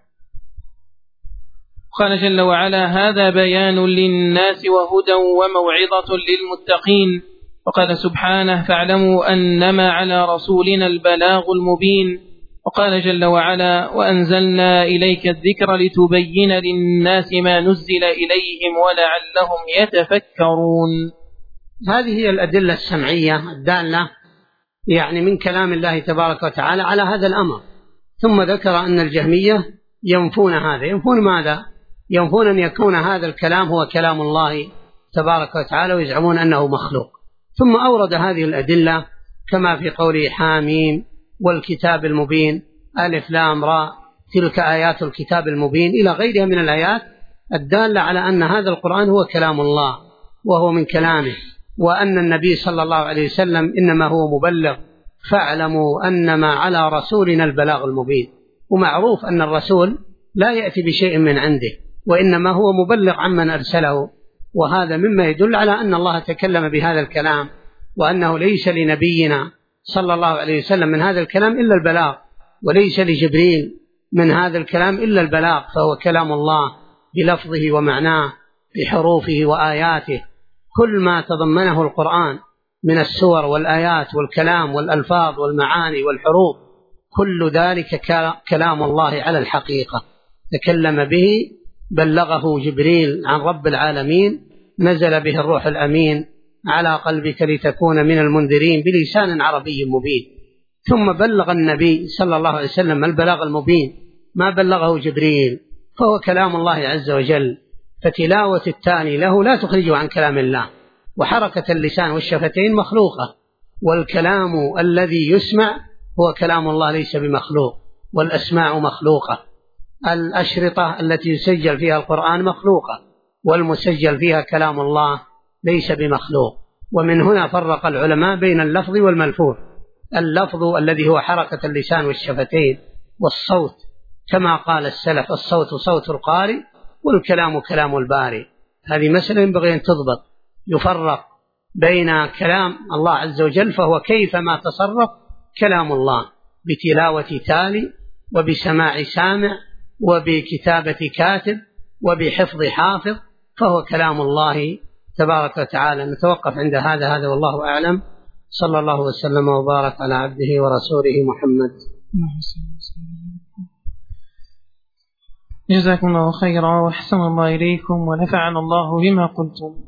قال جل وعلا: هذا بيان للناس وهدى وموعظة للمتقين. وقال سبحانه: فاعلموا أنما على رسولنا البلاغ المبين. وقال جل وعلا: وأنزلنا إليك الذكر لتبين للناس ما نزل إليهم ولعلهم يتفكرون. هذه هي الأدلة السمعية الدالة يعني من كلام الله تبارك وتعالى على هذا الأمر. ثم ذكر أن الجهمية ينفون هذا. ينفون ماذا؟ ينفون أن يكون هذا الكلام هو كلام الله تبارك وتعالى، ويزعمون أنه مخلوق. ثم أورد هذه الأدلة كما في قوله حاميم والكتاب المبين ألف لام راء تلك آيات الكتاب المبين إلى غيرها من الآيات الدالة على أن هذا القرآن هو كلام الله وهو من كلامه، وأن النبي صلى الله عليه وسلم إنما هو مبلغ، فاعلموا أنما على رسولنا البلاغ المبين. ومعروف أن الرسول لا يأتي بشيء من عنده، وإنما هو مبلغ عمن أرسله، وهذا مما يدل على أن الله تكلم بهذا الكلام، وأنه ليس لنبينا صلى الله عليه وسلم من هذا الكلام إلا البلاغ، وليس لجبريل من هذا الكلام إلا البلاغ، فهو كلام الله بلفظه ومعناه بحروفه وآياته. كل ما تضمنه القرآن من السور والآيات والكلام والألفاظ والمعاني والحروف كل ذلك كلام الله على الحقيقة، تكلم به، بلغه جبريل عن رب العالمين، نزل به الروح الأمين على قلبك لتكون من المنذرين بلسان عربي مبين. ثم بلغ النبي صلى الله عليه وسلم البلاغ المبين ما بلغه جبريل، فهو كلام الله عز وجل. فتلاوة التالي له لا تخرجه عن كلام الله، وحركة اللسان والشفتين مخلوقة، والكلام الذي يسمع هو كلام الله ليس بمخلوق، والأسماع مخلوقة. الأشرطة التي يسجل فيها القرآن مخلوقة، والمسجل فيها كلام الله ليس بمخلوق. ومن هنا فرق العلماء بين اللفظ والملفوظ. اللفظ الذي هو حركة اللسان والشفتين والصوت، كما قال السلف الصوت صوت القارئ والكلام كلام الباري. هذه مسألة ينبغي أن تضبط. يفرق بين كلام الله عز وجل فهو كيفما تصرف كلام الله، بتلاوة تالي وبسماع سامع وبكتابة كاتب وبحفظ حافظ، فهو كلام الله تبارك وتعالى. نتوقف عند هذا والله أعلم. صلى الله وسلم وبارك على عبده ورسوله محمد. جزاكم الله خيرا وأحسن الله إليكم ونفعنا الله بما قلتم.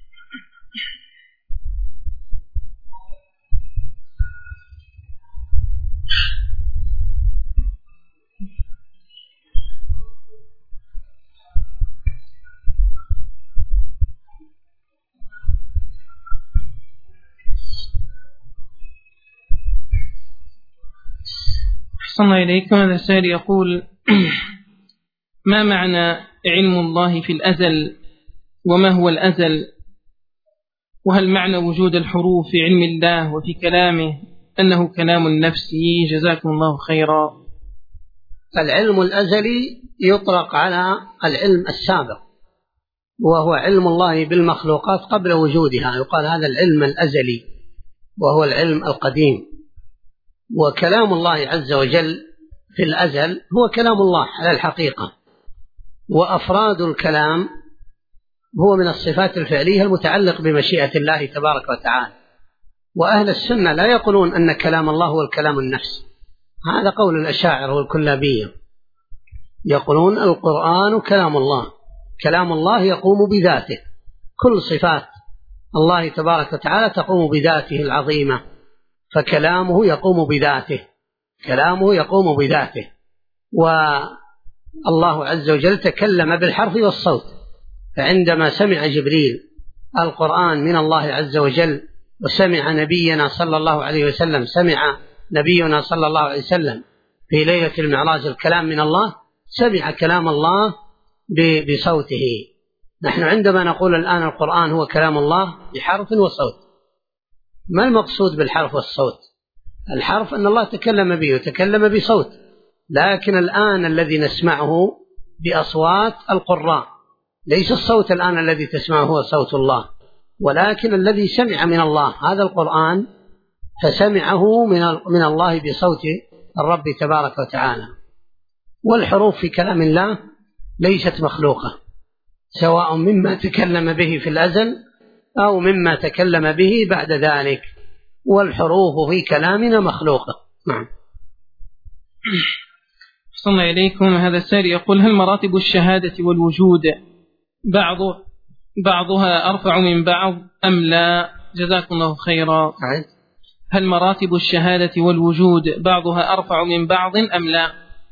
أحسن الله إليكم. هذا السائل يقول: ما معنى علم الله في الأزل؟ وما هو الأزل؟ وهل معنى وجود الحروف في علم الله وفي كلامه أنه كلام نفسي؟ جزاكم الله خيرا. العلم الأزلي يطلق على العلم السابق، وهو علم الله بالمخلوقات قبل وجودها، يقال هذا العلم الأزلي وهو العلم القديم. وكلام الله عز وجل في الأزل هو كلام الله على الحقيقة، وأفراد الكلام هو من الصفات الفعلية المتعلق بمشيئة الله تبارك وتعالى. وأهل السنة لا يقولون أن كلام الله هو الكلام النفسي، هذا قول الأشاعرة والكلابية. يقولون القرآن كلام الله، كلام الله يقوم بذاته، كل صفات الله تبارك وتعالى تقوم بذاته العظيمة، فكلامه يقوم بذاته، كلامه يقوم بذاته. والله عز وجل تكلم بالحرف والصوت، فعندما سمع جبريل القرآن من الله عز وجل وسمع نبينا صلى الله عليه وسلم، سمع نبينا صلى الله عليه وسلم في ليلة المعراج الكلام من الله، سمع كلام الله بصوته. نحن عندما نقول الآن القرآن هو كلام الله بحرف وصوت، ما المقصود بالحرف والصوت؟ الحرف أن الله تكلم به وتكلم بصوت، لكن الآن الذي نسمعه بأصوات القراء، ليس الصوت الآن الذي تسمعه هو صوت الله، ولكن الذي سمع من الله هذا القرآن فسمعه من الله بصوت الرب تبارك وتعالى. والحروف في كلام الله ليست مخلوقة، سواء مما تكلم به في الأزل أو مما تكلم به بعد ذلك، والحروف في كلامنا مخلوقة. نعم. صلى الله إليكم. هذا السائل يقول: هل مراتب الشهادة والوجود بعضها أرفع من بعض أم لا؟ جزاكم الله خيرا. هل مراتب الشهادة والوجود بعضها أرفع من بعض أم لا؟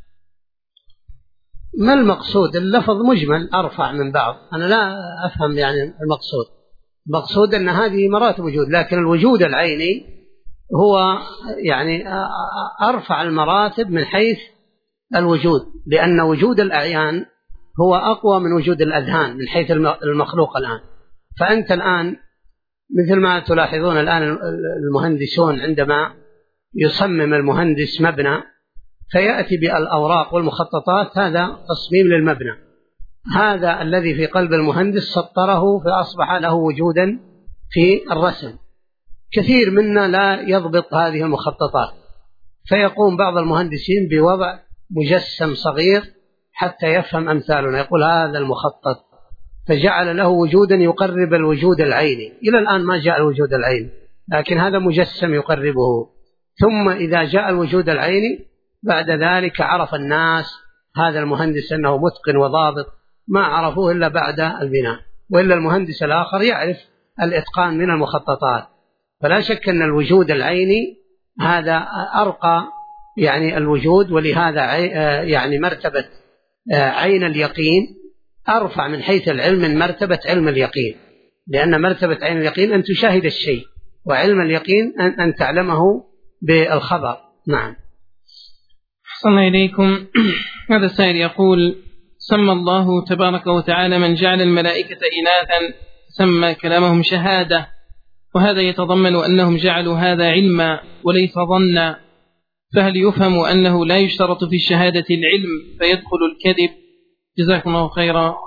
ما المقصود؟ اللفظ مجمل أرفع من بعض، أنا لا أفهم يعني المقصود أن هذه مراتب وجود، لكن الوجود العيني هو يعني أرفع المراتب من حيث الوجود، لأن وجود الأعيان هو أقوى من وجود الأذهان من حيث المخلوق الآن. فأنت الآن مثل ما تلاحظون الآن المهندسون عندما يصمم المهندس مبنى فيأتي بالأوراق والمخططات، هذا تصميم للمبنى، هذا الذي في قلب المهندس سطره فأصبح له وجودا في الرسم. كثير منا لا يضبط هذه المخططات، فيقوم بعض المهندسين بوضع مجسم صغير حتى يفهم أمثالنا، يقول هذا المخطط، فجعل له وجودا يقرب الوجود العيني. إلى الآن ما جاء الوجود العيني، لكن هذا مجسم يقربه. ثم إذا جاء الوجود العيني بعد ذلك عرف الناس هذا المهندس أنه متقن وضابط، ما عرفوه إلا بعد البناء، وإلا المهندس الآخر يعرف الإتقان من المخططات. فلا شك أن الوجود العيني هذا أرقى يعني الوجود، ولهذا يعني مرتبة عين اليقين أرفع من حيث العلم من مرتبة علم اليقين، لأن مرتبة عين اليقين أن تشاهد الشيء، وعلم اليقين أن تعلمه بالخبر. نعم. أحسن إليكم. هذا السائل يقول: سمى الله تبارك وتعالى من جعل الملائكة إناثا سمى كلامهم شهادة، وهذا يتضمن أنهم جعلوا هذا علما وليس ظنا، فهل يفهم أنه لا يشترط في الشهادة العلم فيدخل الكذب؟ جزاكم الله خيرا.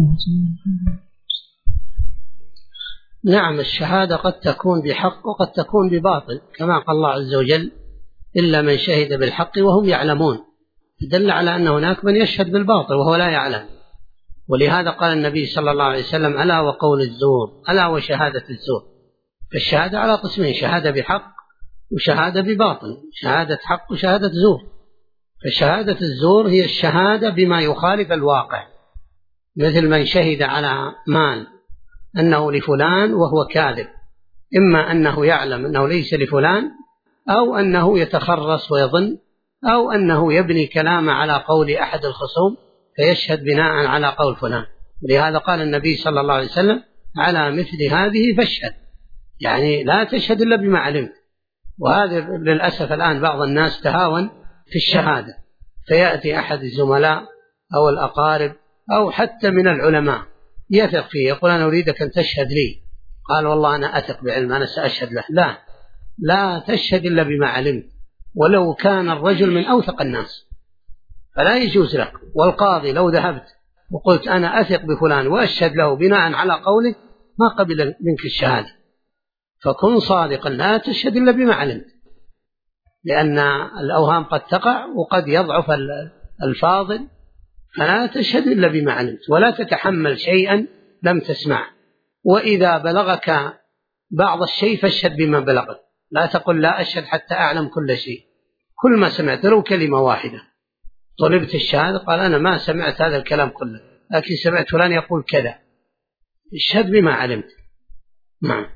نعم، الشهادة قد تكون بحق وقد تكون بباطل، كما قال الله عز وجل: إلا من شهد بالحق وهم يعلمون. دل على أن هناك من يشهد بالباطل وهو لا يعلم. ولهذا قال النبي صلى الله عليه وسلم: ألا وقول الزور، ألا وشهادة الزور. فالشهادة على قسمين: شهادة بحق وشهادة بباطل، شهادة حق وشهادة زور. فشهادة الزور هي الشهادة بما يخالف الواقع، مثل من شهد على مال أنه لفلان وهو كاذب، إما أنه يعلم أنه ليس لفلان، أو أنه يتخرص ويظن، أو أنه يبني كلام على قول أحد الخصوم فيشهد بناء على قول فلان. ولهذا قال النبي صلى الله عليه وسلم: على مثل هذه فاشهد، يعني لا تشهد إلا بما علمت. وهذا للأسف الآن بعض الناس تهاون في الشهادة، فيأتي أحد الزملاء أو الأقارب أو حتى من العلماء يثق فيه، يقول: أنا أريدك أن تشهد لي. قال: والله أنا أثق بعلم، أنا سأشهد له. لا تشهد إلا بما علمت، ولو كان الرجل من أوثق الناس فلا يجوز لك. والقاضي لو ذهبت وقلت: أنا أثق بفلان وأشهد له بناء على قوله، ما قبل منك الشهادة. فكن صادقا، لا تشهد إلا بما علمت، لأن الأوهام قد تقع وقد يضعف الفاضل. فلا تشهد إلا بما علمت، ولا تتحمل شيئا لم تسمع. وإذا بلغك بعض الشيء فاشهد بما بلغك، لا تقل: لا أشهد حتى أعلم كل شيء. كل ما سمعت له كلمة واحدة طلبت الشهادة، قال: أنا ما سمعت هذا الكلام كله، لكن سمعت فلان يقول كذا. اشهد بما علمت. نعم.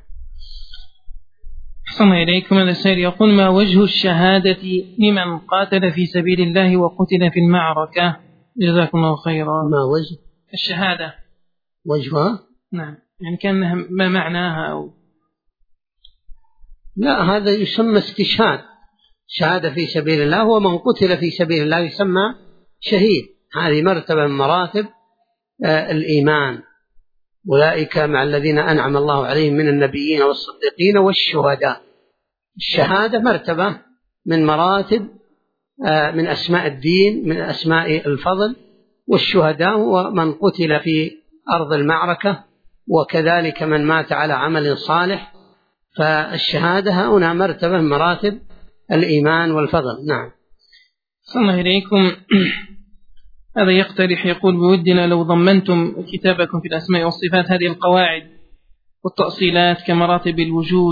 أحسن إليكم. هذا السائل يقول: ما وجه الشهادة لمن قاتل في سبيل الله وقتل في المعركة؟ جزاكم الله خيرا. ما وجه الشهادة؟ وجهها؟ نعم، يعني كان ما معناها أو... لا، هذا يسمى استشهاد. شهادة في سبيل الله، ومن قتل في سبيل الله يسمى شهيد. هذه مرتبة من مراتب الإيمان. أولئك مع الذين أنعم الله عليهم من النبيين والصديقين والشهداء. الشهادة مرتبة من مراتب من أسماء الدين، من أسماء الفضل. والشهداء هو من قتل في أرض المعركة، وكذلك من مات على عمل صالح. فالشهادة هنا مرتبة من مراتب الإيمان والفضل. نعم. صلى الله إليكم. هذا يقترح، يقول: بودنا لو ضمنتم كتابكم في الأسماء والصفات هذه القواعد والتأصيلات كمراتب الوجود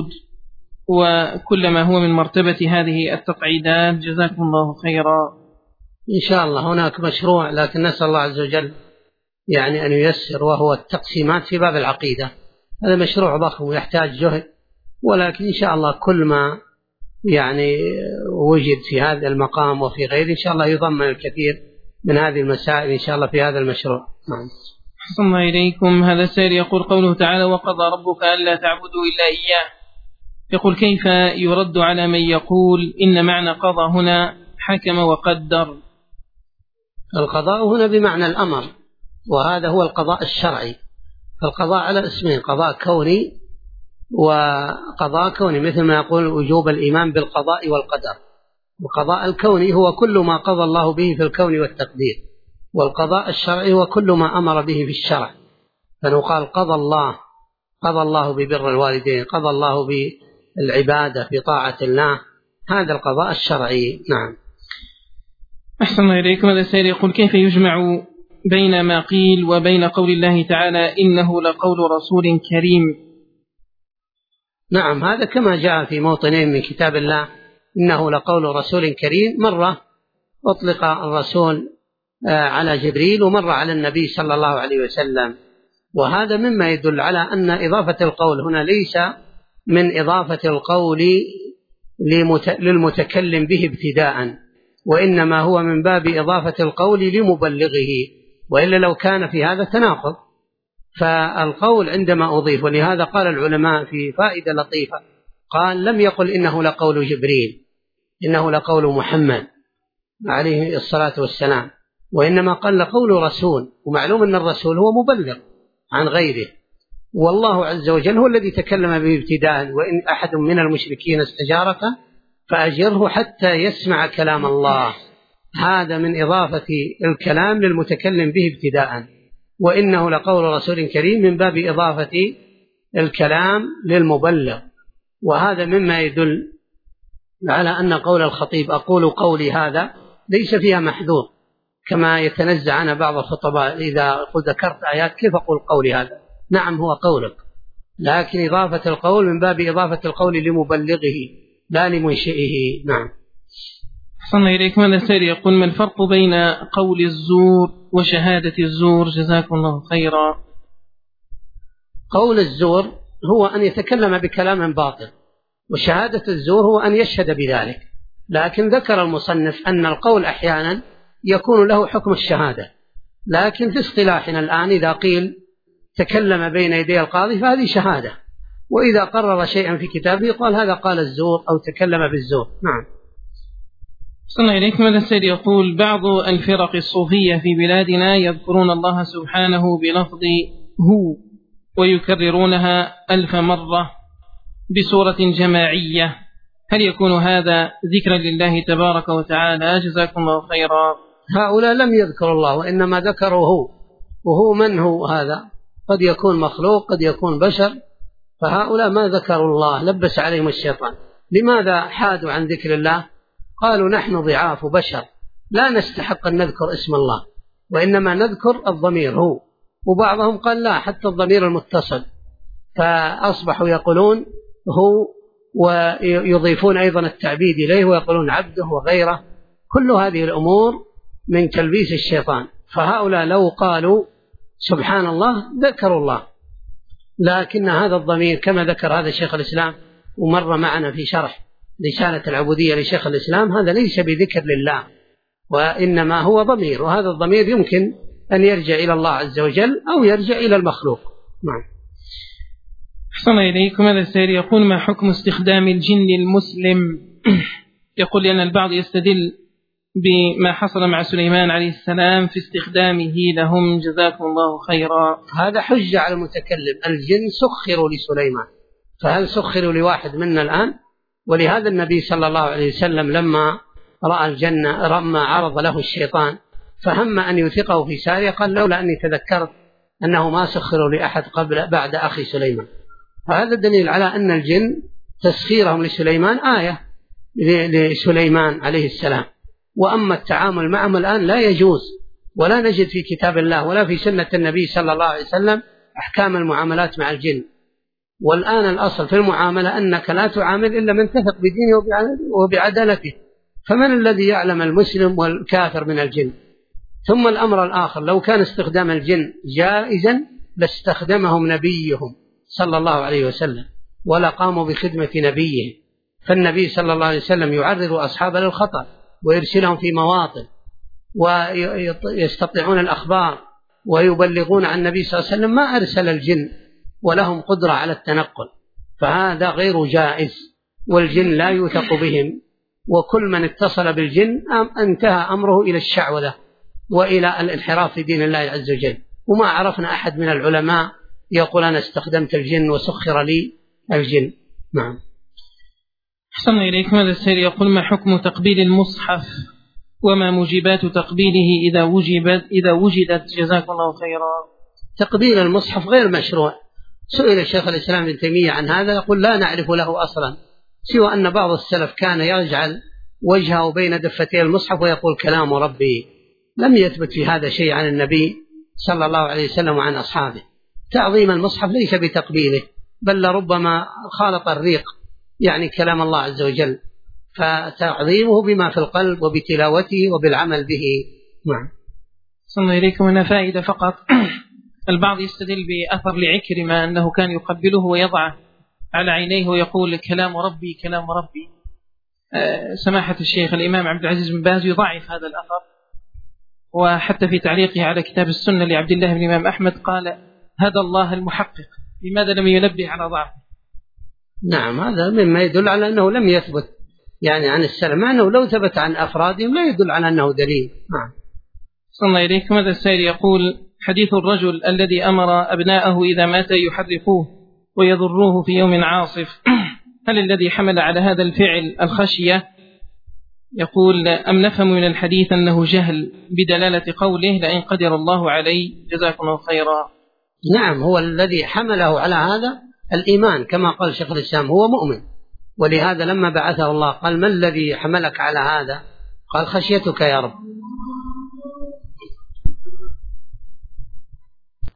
وكل ما هو من مرتبة هذه التقعيدات. جزاكم الله خيرا. إن شاء الله هناك مشروع، لكن نسأل الله عز وجل يعني أن ييسر، وهو التقسيمات في باب العقيدة. هذا مشروع ضخم ويحتاج جهد، ولكن إن شاء الله كل ما يعني وجد في هذا المقام وفي غيره إن شاء الله يضمن الكثير من هذه المسائل إن شاء الله في هذا المشروع. نعم. أحسن الله إليكم. هذا السائل يقول: قوله تعالى: وقضى ربك ألا تعبدوا إلا إياه. يقول: كيف يرد على من يقول إن معنى قضى هنا حكم وقدر؟ القضاء هنا بمعنى الأمر، وهذا هو القضاء الشرعي. فالقضاء على اسمين: قضاء كوني وقضاء كوني، مثل ما يقول وجوب الإيمان بالقضاء والقدر. القضاء الكوني هو كل ما قضى الله به في الكون والتقدير، والقضاء الشرعي هو كل ما أمر به في الشرع. فنقال قضى الله ببر الوالدين، قضى الله بالعبادة بطاعة الله، هذا القضاء الشرعي. نعم. أحسن الله إليكم. هذا السائل يقول: كيف يجمع بين ما قيل وبين قول الله تعالى: إنه لقول رسول كريم؟ نعم، هذا كما جاء في موطنين من كتاب الله: إنه لقول رسول كريم. مرة أطلق الرسول على جبريل، ومر على النبي صلى الله عليه وسلم. وهذا مما يدل على أن إضافة القول هنا ليس من إضافة القول للمتكلم به ابتداء، وإنما هو من باب إضافة القول لمبلغه، وإلا لو كان في هذا تناقض. فالقول عندما أضيف، ولهذا قال العلماء في فائدة لطيفة، قال: لم يقل إنه لقول جبريل، إنه لقول محمد عليه الصلاة والسلام، وإنما قال لقول رسول. ومعلوم أن الرسول هو مبلغ عن غيره، والله عز وجل هو الذي تكلم به ابتداء: وإن أحد من المشركين استجارك فأجره حتى يسمع كلام الله. هذا من إضافة الكلام للمتكلم به ابتداء. وإنه لقول رسول كريم من باب إضافة الكلام للمبلغ. وهذا مما يدل على أن قول الخطيب أقول قولي هذا ليس فيها محذور، كما يتنزع عنها بعض الخطباء إذا ذكرت آيات كيف أقول قولي هذا؟ نعم هو قولك، لكن إضافة القول من باب إضافة القول لمبلغه لا لمنشئه. نعم. أحسن إليكم. هذا السائل يقول: ما الفرق بين قول الزور وشهادة الزور؟ جزاكم الله خيرا. قول الزور هو أن يتكلم بكلام باطل، وشهادة الزور هو أن يشهد بذلك. لكن ذكر المصنف أن القول أحيانا يكون له حكم الشهادة، لكن في اصطلاحنا الآن إذا قيل تكلم بين يدي القاضي فهذه شهادة، وإذا قرر شيئا في كتابه قال هذا قال الزور أو تكلم بالزور. نعم. صلى إليكم. هذا السيد يقول: بعض الفرق الصوفية في بلادنا يذكرون الله سبحانه بلفظ هو ويكررونها 1000 مرة بصورة جماعية، هل يكون هذا ذكرا لله تبارك وتعالى؟ جزاكم الله خيرا. هؤلاء لم يذكروا الله، وإنما ذكروا هو. وهو من هو هذا؟ قد يكون مخلوق، قد يكون بشر، فهؤلاء ما ذكروا الله، لبس عليهم الشيطان. لماذا حادوا عن ذكر الله؟ قالوا نحن ضعاف بشر لا نستحق أن نذكر اسم الله، وإنما نذكر الضمير هو. وبعضهم قال لا، حتى الضمير المتصل، فأصبحوا يقولون هو ويضيفون أيضا التعبيد إليه ويقولون عبده وغيره. كل هذه الأمور من تلبيس الشيطان. فهؤلاء لو قالوا سبحان الله ذكروا الله، لكن هذا الضمير كما ذكر هذا الشيخ الإسلام ومر معنا في شرح رسالة العبودية لشيخ الإسلام، هذا ليس بذكر لله، وإنما هو ضمير، وهذا الضمير يمكن أن يرجع إلى الله عز وجل أو يرجع إلى المخلوق. نعم. أحسن إليكم. هذا السائل يقول: ما حكم استخدام الجن المسلم؟ يقول لأن البعض يستدل بما حصل مع سليمان عليه السلام في استخدامه لهم. جزاكم الله خيرا. هذا حجة على المتكلم. الجن سخروا لسليمان، فهل سخروا لواحد منا الآن؟ ولهذا النبي صلى الله عليه وسلم لما رأى الجنة، لما عرض له الشيطان فهم أن يثقه في سارية قال لولا أني تذكرت أنه ما سخروا لأحد بعد أخي سليمان. فهذا دليل على أن الجن تسخيرهم لسليمان آية لسليمان عليه السلام. وأما التعامل معهم الآن لا يجوز، ولا نجد في كتاب الله ولا في سنة النبي صلى الله عليه وسلم أحكام المعاملات مع الجن. والآن الأصل في المعاملة أنك لا تعامل إلا من تثق بدينه وبعدالته، فمن الذي يعلم المسلم والكافر من الجن؟ ثم الأمر الآخر، لو كان استخدام الجن جائزا لاستخدمهم نبيهم صلى الله عليه وسلم ولا قاموا بخدمة نبيه. فالنبي صلى الله عليه وسلم يعرض أصحابه للخطر ويرسلهم في مواطن ويستطيعون الأخبار ويبلغون عن النبي صلى الله عليه وسلم، ما أرسل الجن ولهم قدرة على التنقل، فهذا غير جائز، والجن لا يوثق بهم. وكل من اتصل بالجن انتهى أمره إلى الشعوذة وإلى الانحراف في دين الله عز وجل. وما عرفنا أحد من العلماء يقول أنا استخدمت الجن وسخر لي الجن. نعم. أحسن إليكم. هذا السائل يقول: ما حكم تقبيل المصحف وما موجبات تقبيله إذا وجدت؟ جزاكم الله خيرا. تقبيل المصحف غير مشروع. سئل الشيخ الإسلام ابن تيمية عن هذا، يقول لا نعرف له أصلا، سوى أن بعض السلف كان يجعل وجهه بين دفتي المصحف ويقول كلام ربي. لم يثبت في هذا شيء عن النبي صلى الله عليه وسلم وعن أصحابه. تعظيم المصحف ليس بتقبيله، بل لربما خالط الريق يعني كلام الله عز وجل، فتعظيمه بما في القلب وبتلاوته وبالعمل به. نعم. صلى إليكم. هنا فائدة فقط. البعض يستدل بأثر لعكرمة أنه كان يقبله ويضعه على عينيه ويقول كلام ربي كلام ربي. سماحة الشيخ الإمام عبد العزيز بن باز يضعف هذا الأثر، وحتى في تعليقه على كتاب السنة لعبد الله بن الإمام أحمد قال هذا الله المحقق، لماذا لم ينبه على ضعفه؟ نعم، هذا مما يدل على أنه لم يثبت يعني عن السلف، مع أنه لو ثبت عن أفرادهم لا يدل على أنه دليل. نعم. صلى الله إليكم. هذا السائل يقول: حديث الرجل الذي أمر أبناءه إذا مات يحرقوه ويضروه في يوم عاصف، هل الذي حمل على هذا الفعل الخشية يقول: أم نفهم من الحديث أنه جهل بدلالة قوله لئن قدر الله علي؟ جزاكم الله خيرا. نعم، هو الذي حمله على هذا الإيمان، كما قال شيخ الإسلام هو مؤمن، ولهذا لما بعثه الله قال: ما الذي حملك على هذا؟ قال: خشيتك يا رب.